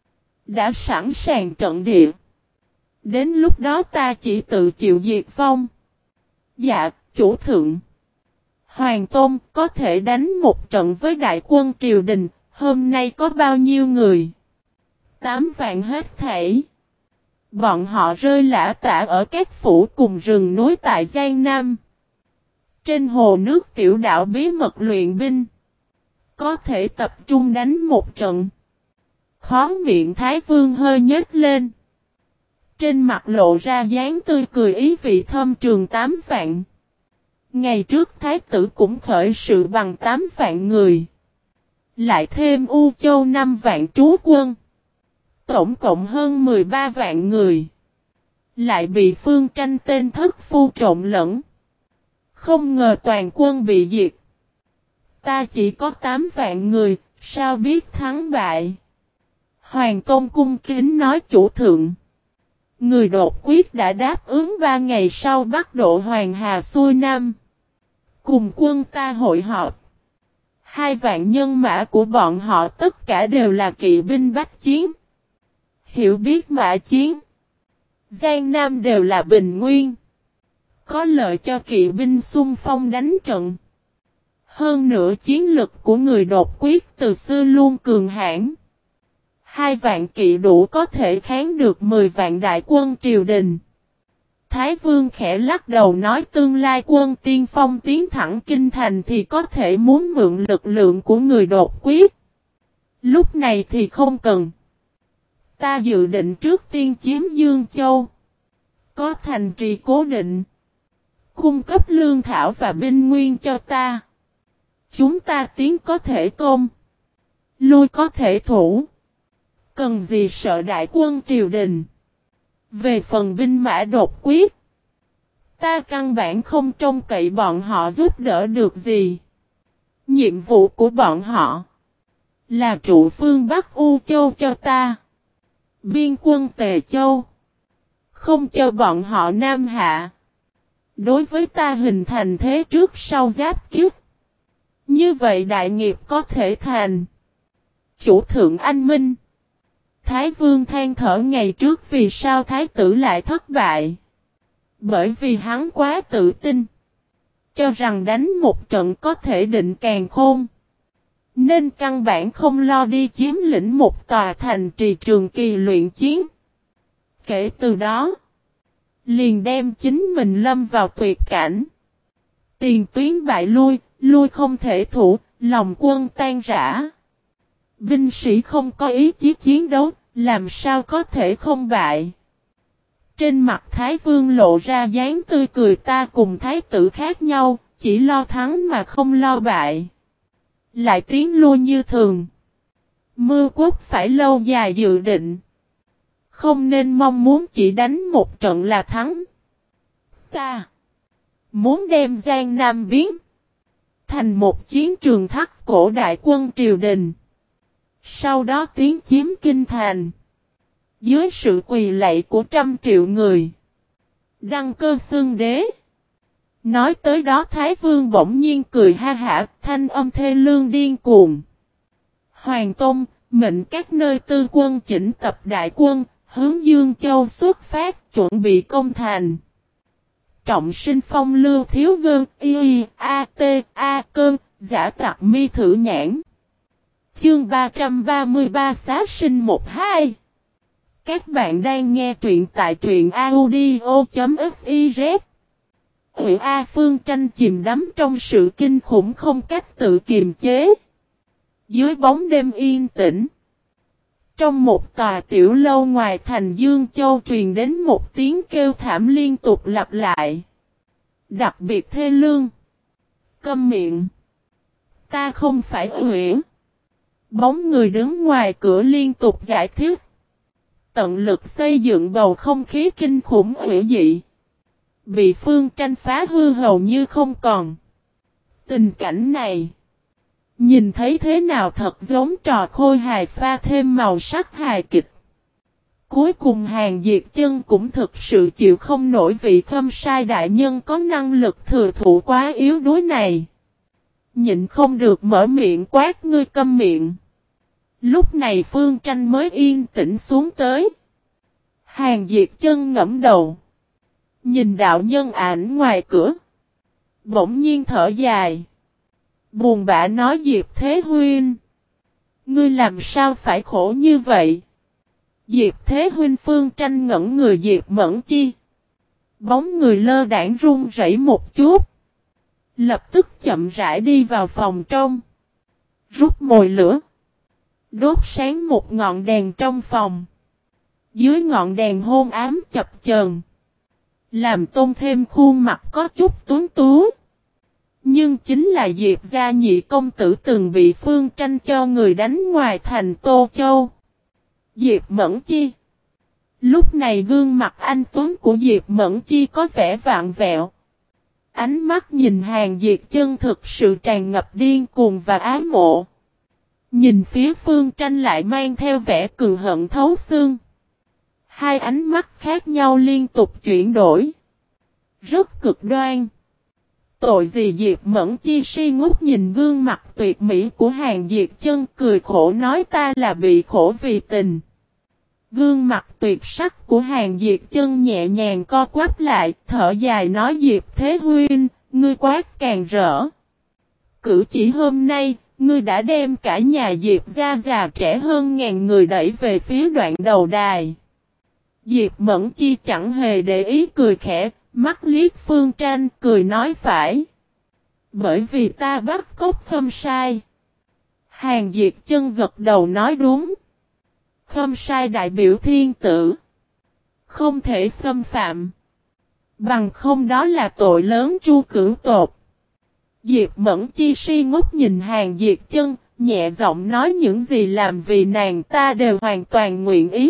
Đã sẵn sàng trận địa. Đến lúc đó ta chỉ tự chịu diệt vong. Dạ, chủ thượng. Hoàng Tôn có thể đánh một trận với đại quân triều đình. Hôm nay có bao nhiêu người? 8 vạn hết thảy. Bọn họ rơi lả tả ở các phủ cùng rừng núi tại Giang Nam. Trên hồ nước tiểu đảo bí mật luyện binh. Có thể tập trung đánh một trận. Khóe miệng Thái Vương hơi nhếch lên. Trên mặt lộ ra dáng tươi cười ý vị thâm trường 8 vạn. Ngày trước Thái tử cũng khởi sự bằng 8 vạn người. Lại thêm U Châu 5 vạn trú quân. Tổng cộng hơn 13 vạn người. Lại bị Phương Tranh tên thất phu trộn lẫn. Không ngờ toàn quân bị diệt. Ta chỉ có 8 vạn người, sao biết thắng bại? Hoàng Tôn cung kính nói chủ thượng. Người đột quyết đã đáp ứng 3 ngày sau bắt độ Hoàng Hà xuôi Nam. Cùng quân ta hội họp. 2 vạn nhân mã của bọn họ tất cả đều là kỵ binh bách chiến. Hiểu biết mã chiến. Giang Nam đều là bình nguyên. Có lợi cho kỵ binh xung phong đánh trận. Hơn nữa chiến lực của người đột quyết từ xưa luôn cường hãn. 2 vạn kỵ đủ có thể kháng được 10 vạn đại quân triều đình. Thái Vương khẽ lắc đầu nói tương lai quân tiên phong tiến thẳng kinh thành thì có thể muốn mượn lực lượng của người đột quyết. Lúc này thì không cần. Ta dự định trước tiên chiếm Dương Châu. Có thành trì cố định. Cung cấp lương thảo và binh nguyên cho ta. Chúng ta tiến có thể công. Lui có thể thủ. Cần gì sợ đại quân triều đình. Về phần binh mã đột quyết. Ta căn bản không trông cậy bọn họ giúp đỡ được gì. Nhiệm vụ của bọn họ. Là trụ phương Bắc U Châu cho ta. Biên quân Tề Châu. Không cho bọn họ Nam Hạ. Đối với ta hình thành thế trước sau giáp kiếp. Như vậy đại nghiệp có thể thành. Chủ thượng anh minh. Thái Vương than thở ngày trước vì sao Thái tử lại thất bại. Bởi vì hắn quá tự tin. Cho rằng đánh một trận có thể định càn khôn. Nên căn bản không lo đi chiếm lĩnh một tòa thành trì trường kỳ luyện chiến. Kể từ đó. Liền đem chính mình lâm vào tuyệt cảnh. Tiền tuyến bại lui, lui không thể thủ, lòng quân tan rã. Binh sĩ không có ý chí chiến đấu, làm sao có thể không bại. Trên mặt Thái Vương lộ ra dáng tươi cười ta cùng Thái tử khác nhau, chỉ lo thắng mà không lo bại. Lại tiến lui như thường. Mưu quốc phải lâu dài dự định. Không nên mong muốn chỉ đánh một trận là thắng. Ta muốn đem Giang Nam biến thành một chiến trường thắt cổ đại quân triều đình. Sau đó tiến chiếm kinh thành. Dưới sự quỳ lạy của 100 triệu người. Đăng cơ xưng đế. Nói tới đó Thái Vương bỗng nhiên cười ha hả, thanh âm thê lương điên cuồng. Hoàng Tôn, mệnh các nơi tư quân chỉnh tập đại quân, hướng Dương Châu xuất phát, chuẩn bị công thành. Trọng sinh phong lưu thiếu gơn, a cơn, giả tặc mi thử nhãn. Chương 333 xá sinh 1-2. Các bạn đang nghe truyện tại truyện audio.fiz. Huyện A Phương Tranh chìm đắm trong sự kinh khủng không cách tự kiềm chế. Dưới bóng đêm yên tĩnh. Trong một tòa tiểu lâu ngoài thành Dương Châu truyền đến một tiếng kêu thảm liên tục lặp lại. Đặc biệt thê lương. Câm miệng. Ta không phải Uyển. Bóng người đứng ngoài cửa liên tục giải thích. Tận lực xây dựng bầu không khí kinh khủng hủy dị. Bị Phương Tranh phá hư hầu như không còn. Tình cảnh này. Nhìn thấy thế nào thật giống trò khôi hài pha thêm màu sắc hài kịch. Cuối cùng Hàn Diệt Chân cũng thực sự chịu không nổi vị Khâm Sai đại nhân có năng lực thừa thụ quá yếu đuối này. Nhịn không được mở miệng quát ngươi câm miệng. Lúc này Phương Tranh mới yên tĩnh xuống tới. Hàn Diệt Chân ngẫm đầu. Nhìn đạo nhân ảnh ngoài cửa. Bỗng nhiên thở dài. Buồn bã nói Diệp Thế Huynh. Ngươi làm sao phải khổ như vậy? Diệp Thế Huynh Phương Tranh ngẩn người Diệp Mẫn Chi. Bóng người lơ đãng run rẩy một chút. Lập tức chậm rãi đi vào phòng trong. Rút mồi lửa. Đốt sáng một ngọn đèn trong phòng. Dưới ngọn đèn hôn ám chập chờn. Làm tôn thêm khuôn mặt có chút tuấn tú. Nhưng chính là Diệp gia nhị công tử từng bị Phương Tranh cho người đánh ngoài thành Tô Châu. Diệp Mẫn Chi. Lúc này gương mặt anh tuấn của Diệp Mẫn Chi có vẻ vạn vẹo. Ánh mắt nhìn Hàn Diệt Chân thực sự tràn ngập điên cuồng và ái mộ. Nhìn phía Phương Tranh lại mang theo vẻ cường hận thấu xương. Hai ánh mắt khác nhau liên tục chuyển đổi. Rất cực đoan. Tội gì Diệp Mẫn Chi si ngốc nhìn gương mặt tuyệt mỹ của Hàn Diệt Chân cười khổ nói ta là bị khổ vì tình. Gương mặt tuyệt sắc của Hàn Diệt Chân nhẹ nhàng co quắp lại, thở dài nói Diệp Thế Huynh, ngươi quát càng rỡ. cử chỉ hôm nay, ngươi đã đem cả nhà Diệp gia già trẻ hơn ngàn người đẩy về phía đoạn đầu đài. Diệp Mẫn Chi chẳng hề để ý cười khẽ, mắt liếc Phương Tranh cười nói phải. Bởi vì ta bắt cóc Khâm Sai. Hàn Diệt Chân gật đầu nói đúng. Khâm Sai đại biểu thiên tử. Không thể xâm phạm. Bằng không đó là tội lớn tru cửu tột. Diệp Mẫn Chi si ngốc nhìn Hàn Diệt Chân, nhẹ giọng nói những gì làm vì nàng ta đều hoàn toàn nguyện ý.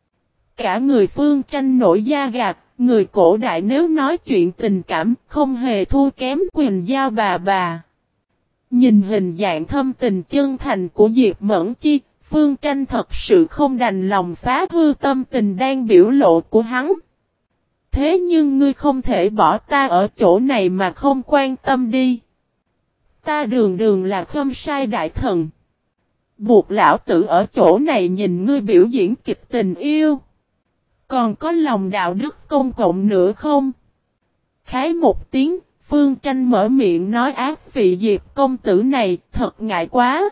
Cả người Phương Tranh nổi da gà, người cổ đại nếu nói chuyện tình cảm không hề thua kém Quyền Giao bà. Nhìn hình dạng thâm tình chân thành của Diệp Mẫn Chi, Phương Tranh thật sự không đành lòng phá hư tâm tình đang biểu lộ của hắn. Thế nhưng ngươi không thể bỏ ta ở chỗ này mà không quan tâm đi. Ta đường đường là Khâm Sai đại thần. Buộc lão tử ở chỗ này nhìn ngươi biểu diễn kịch tình yêu. Còn có lòng đạo đức công cộng nữa không? Khái một tiếng, Phương Tranh mở miệng nói ác vị Diệp công tử này thật ngại quá.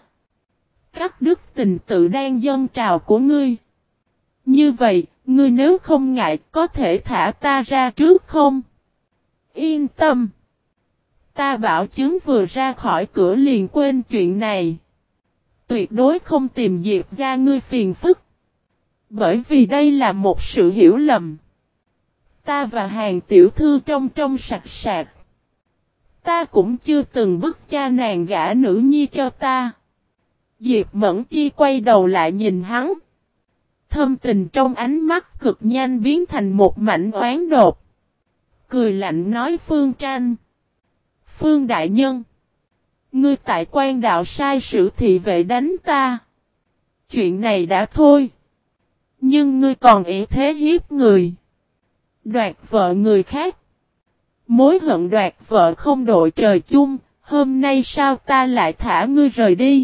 Cắt đứt tình tự đang dâng trào của ngươi. Như vậy, ngươi nếu không ngại có thể thả ta ra trước không? Yên tâm. Ta bảo chứng vừa ra khỏi cửa liền quên chuyện này. Tuyệt đối không tìm Diệp ra ngươi phiền phức. Bởi vì đây là một sự hiểu lầm. Ta và Hàn tiểu thư trong sạch sạch. Ta cũng chưa từng bức cha nàng gả nữ nhi cho ta. Diệp Mẫn Chi quay đầu lại nhìn hắn. Thâm tình trong ánh mắt cực nhanh biến thành một mảnh oán đột. Cười lạnh nói Phương Tranh. Phương đại nhân. Ngươi tại quan đạo sai sử thị vệ đánh ta. Chuyện này đã thôi. Nhưng ngươi còn ý thế hiếp người. Đoạt vợ người khác. Mối hận đoạt vợ không đội trời chung. Hôm nay sao ta lại thả ngươi rời đi?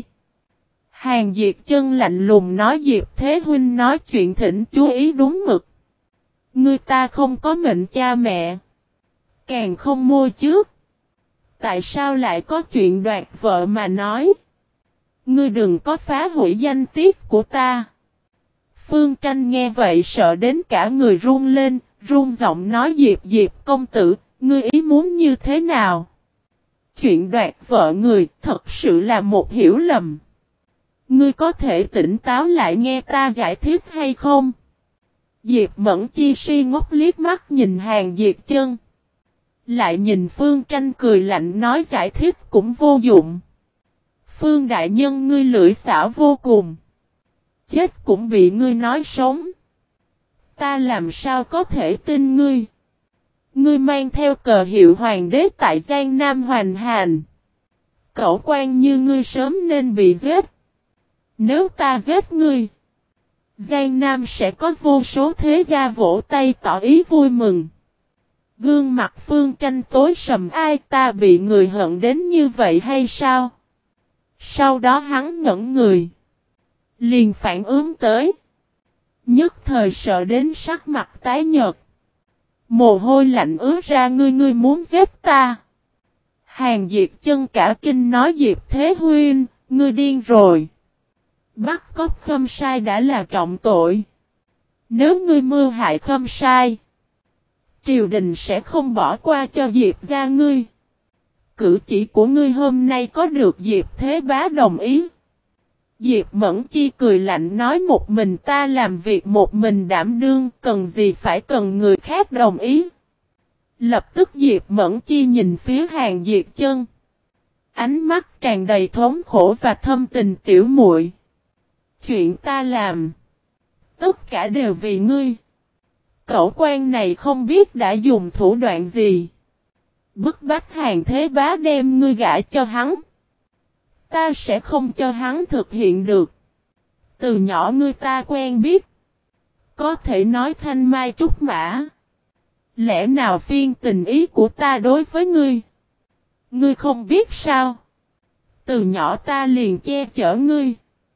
Hàn Diệt Chân lạnh lùng nói Diệp Thế Huynh nói chuyện thỉnh chú ý đúng mực. Ngươi ta không có mệnh cha mẹ. Càng không môi trước. Tại sao lại có chuyện đoạt vợ mà nói? Ngươi đừng có phá hủy danh tiết của ta. Phương Tranh nghe vậy sợ đến cả người run lên, run giọng nói Diệp công tử, ngươi ý muốn như thế nào? Chuyện đoạt vợ người thật sự là một hiểu lầm. Ngươi có thể tỉnh táo lại nghe ta giải thích hay không? Diệp Mẫn Chi si ngốc liếc mắt nhìn Hàn Diệt Chân. Lại nhìn Phương Tranh cười lạnh nói giải thích cũng vô dụng. Phương đại nhân ngươi lưỡi xảo vô cùng. Chết cũng bị ngươi nói sống. Ta làm sao có thể tin ngươi? Ngươi mang theo cờ hiệu hoàng đế tại Giang Nam hoành hành. Cẩu quan như ngươi sớm nên bị giết. Nếu ta giết ngươi, Giang Nam sẽ có vô số thế gia vỗ tay tỏ ý vui mừng. Gương mặt Phương Tranh tối sầm ai ta bị người hận đến như vậy hay sao? Sau đó hắn ngẩn người. Liền phản ứng tới. Nhất thời sợ đến sắc mặt tái nhợt. Mồ hôi lạnh ướt ra ngươi muốn giết ta. Hàn Diệt Chân cả kinh nói Diệp Thế Huynh, ngươi điên rồi. Bắt cóc Khâm Sai đã là trọng tội. Nếu ngươi mưu hại Khâm Sai, triều đình sẽ không bỏ qua cho Diệp gia ngươi. Cử chỉ của ngươi hôm nay có được Diệp Thế Bá đồng ý. Diệp Mẫn Chi cười lạnh nói một mình ta làm việc một mình đảm đương, cần gì phải cần người khác đồng ý. Lập tức Diệp Mẫn Chi nhìn phía Hàn Diệt Chân. Ánh mắt tràn đầy thống khổ và thâm tình tiểu muội. Chuyện ta làm, tất cả đều vì ngươi. Cẩu quan này không biết đã dùng thủ đoạn gì. Bức bách Hàn Thế Bá đem ngươi gả cho hắn. Ta sẽ không cho hắn thực hiện được. Từ nhỏ ngươi ta quen biết. Có thể nói thanh mai trúc mã. Lẽ nào phiên tình ý của ta đối với ngươi? Ngươi không biết sao? Từ nhỏ ta liền che chở ngươi.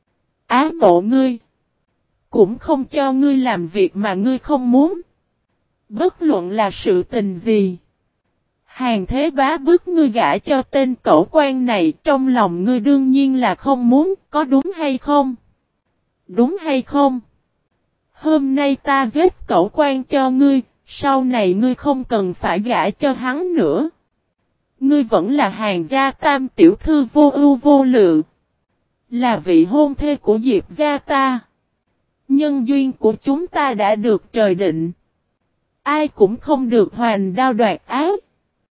Ái mộ ngươi. Cũng không cho ngươi làm việc mà ngươi không muốn. Bất luận là sự tình gì. Hàng Thế Bá bức ngươi gả cho tên cẩu quan này, trong lòng ngươi đương nhiên là không muốn, có đúng hay không? Đúng hay không? Hôm nay ta giết cẩu quan cho ngươi, sau này ngươi không cần phải gả cho hắn nữa. Ngươi vẫn là Hàng gia tam tiểu thư vô ưu vô lự. Là vị hôn thê của Diệp gia ta. Nhân duyên của chúng ta đã được trời định. Ai cũng không được hoành đao đoạt ác.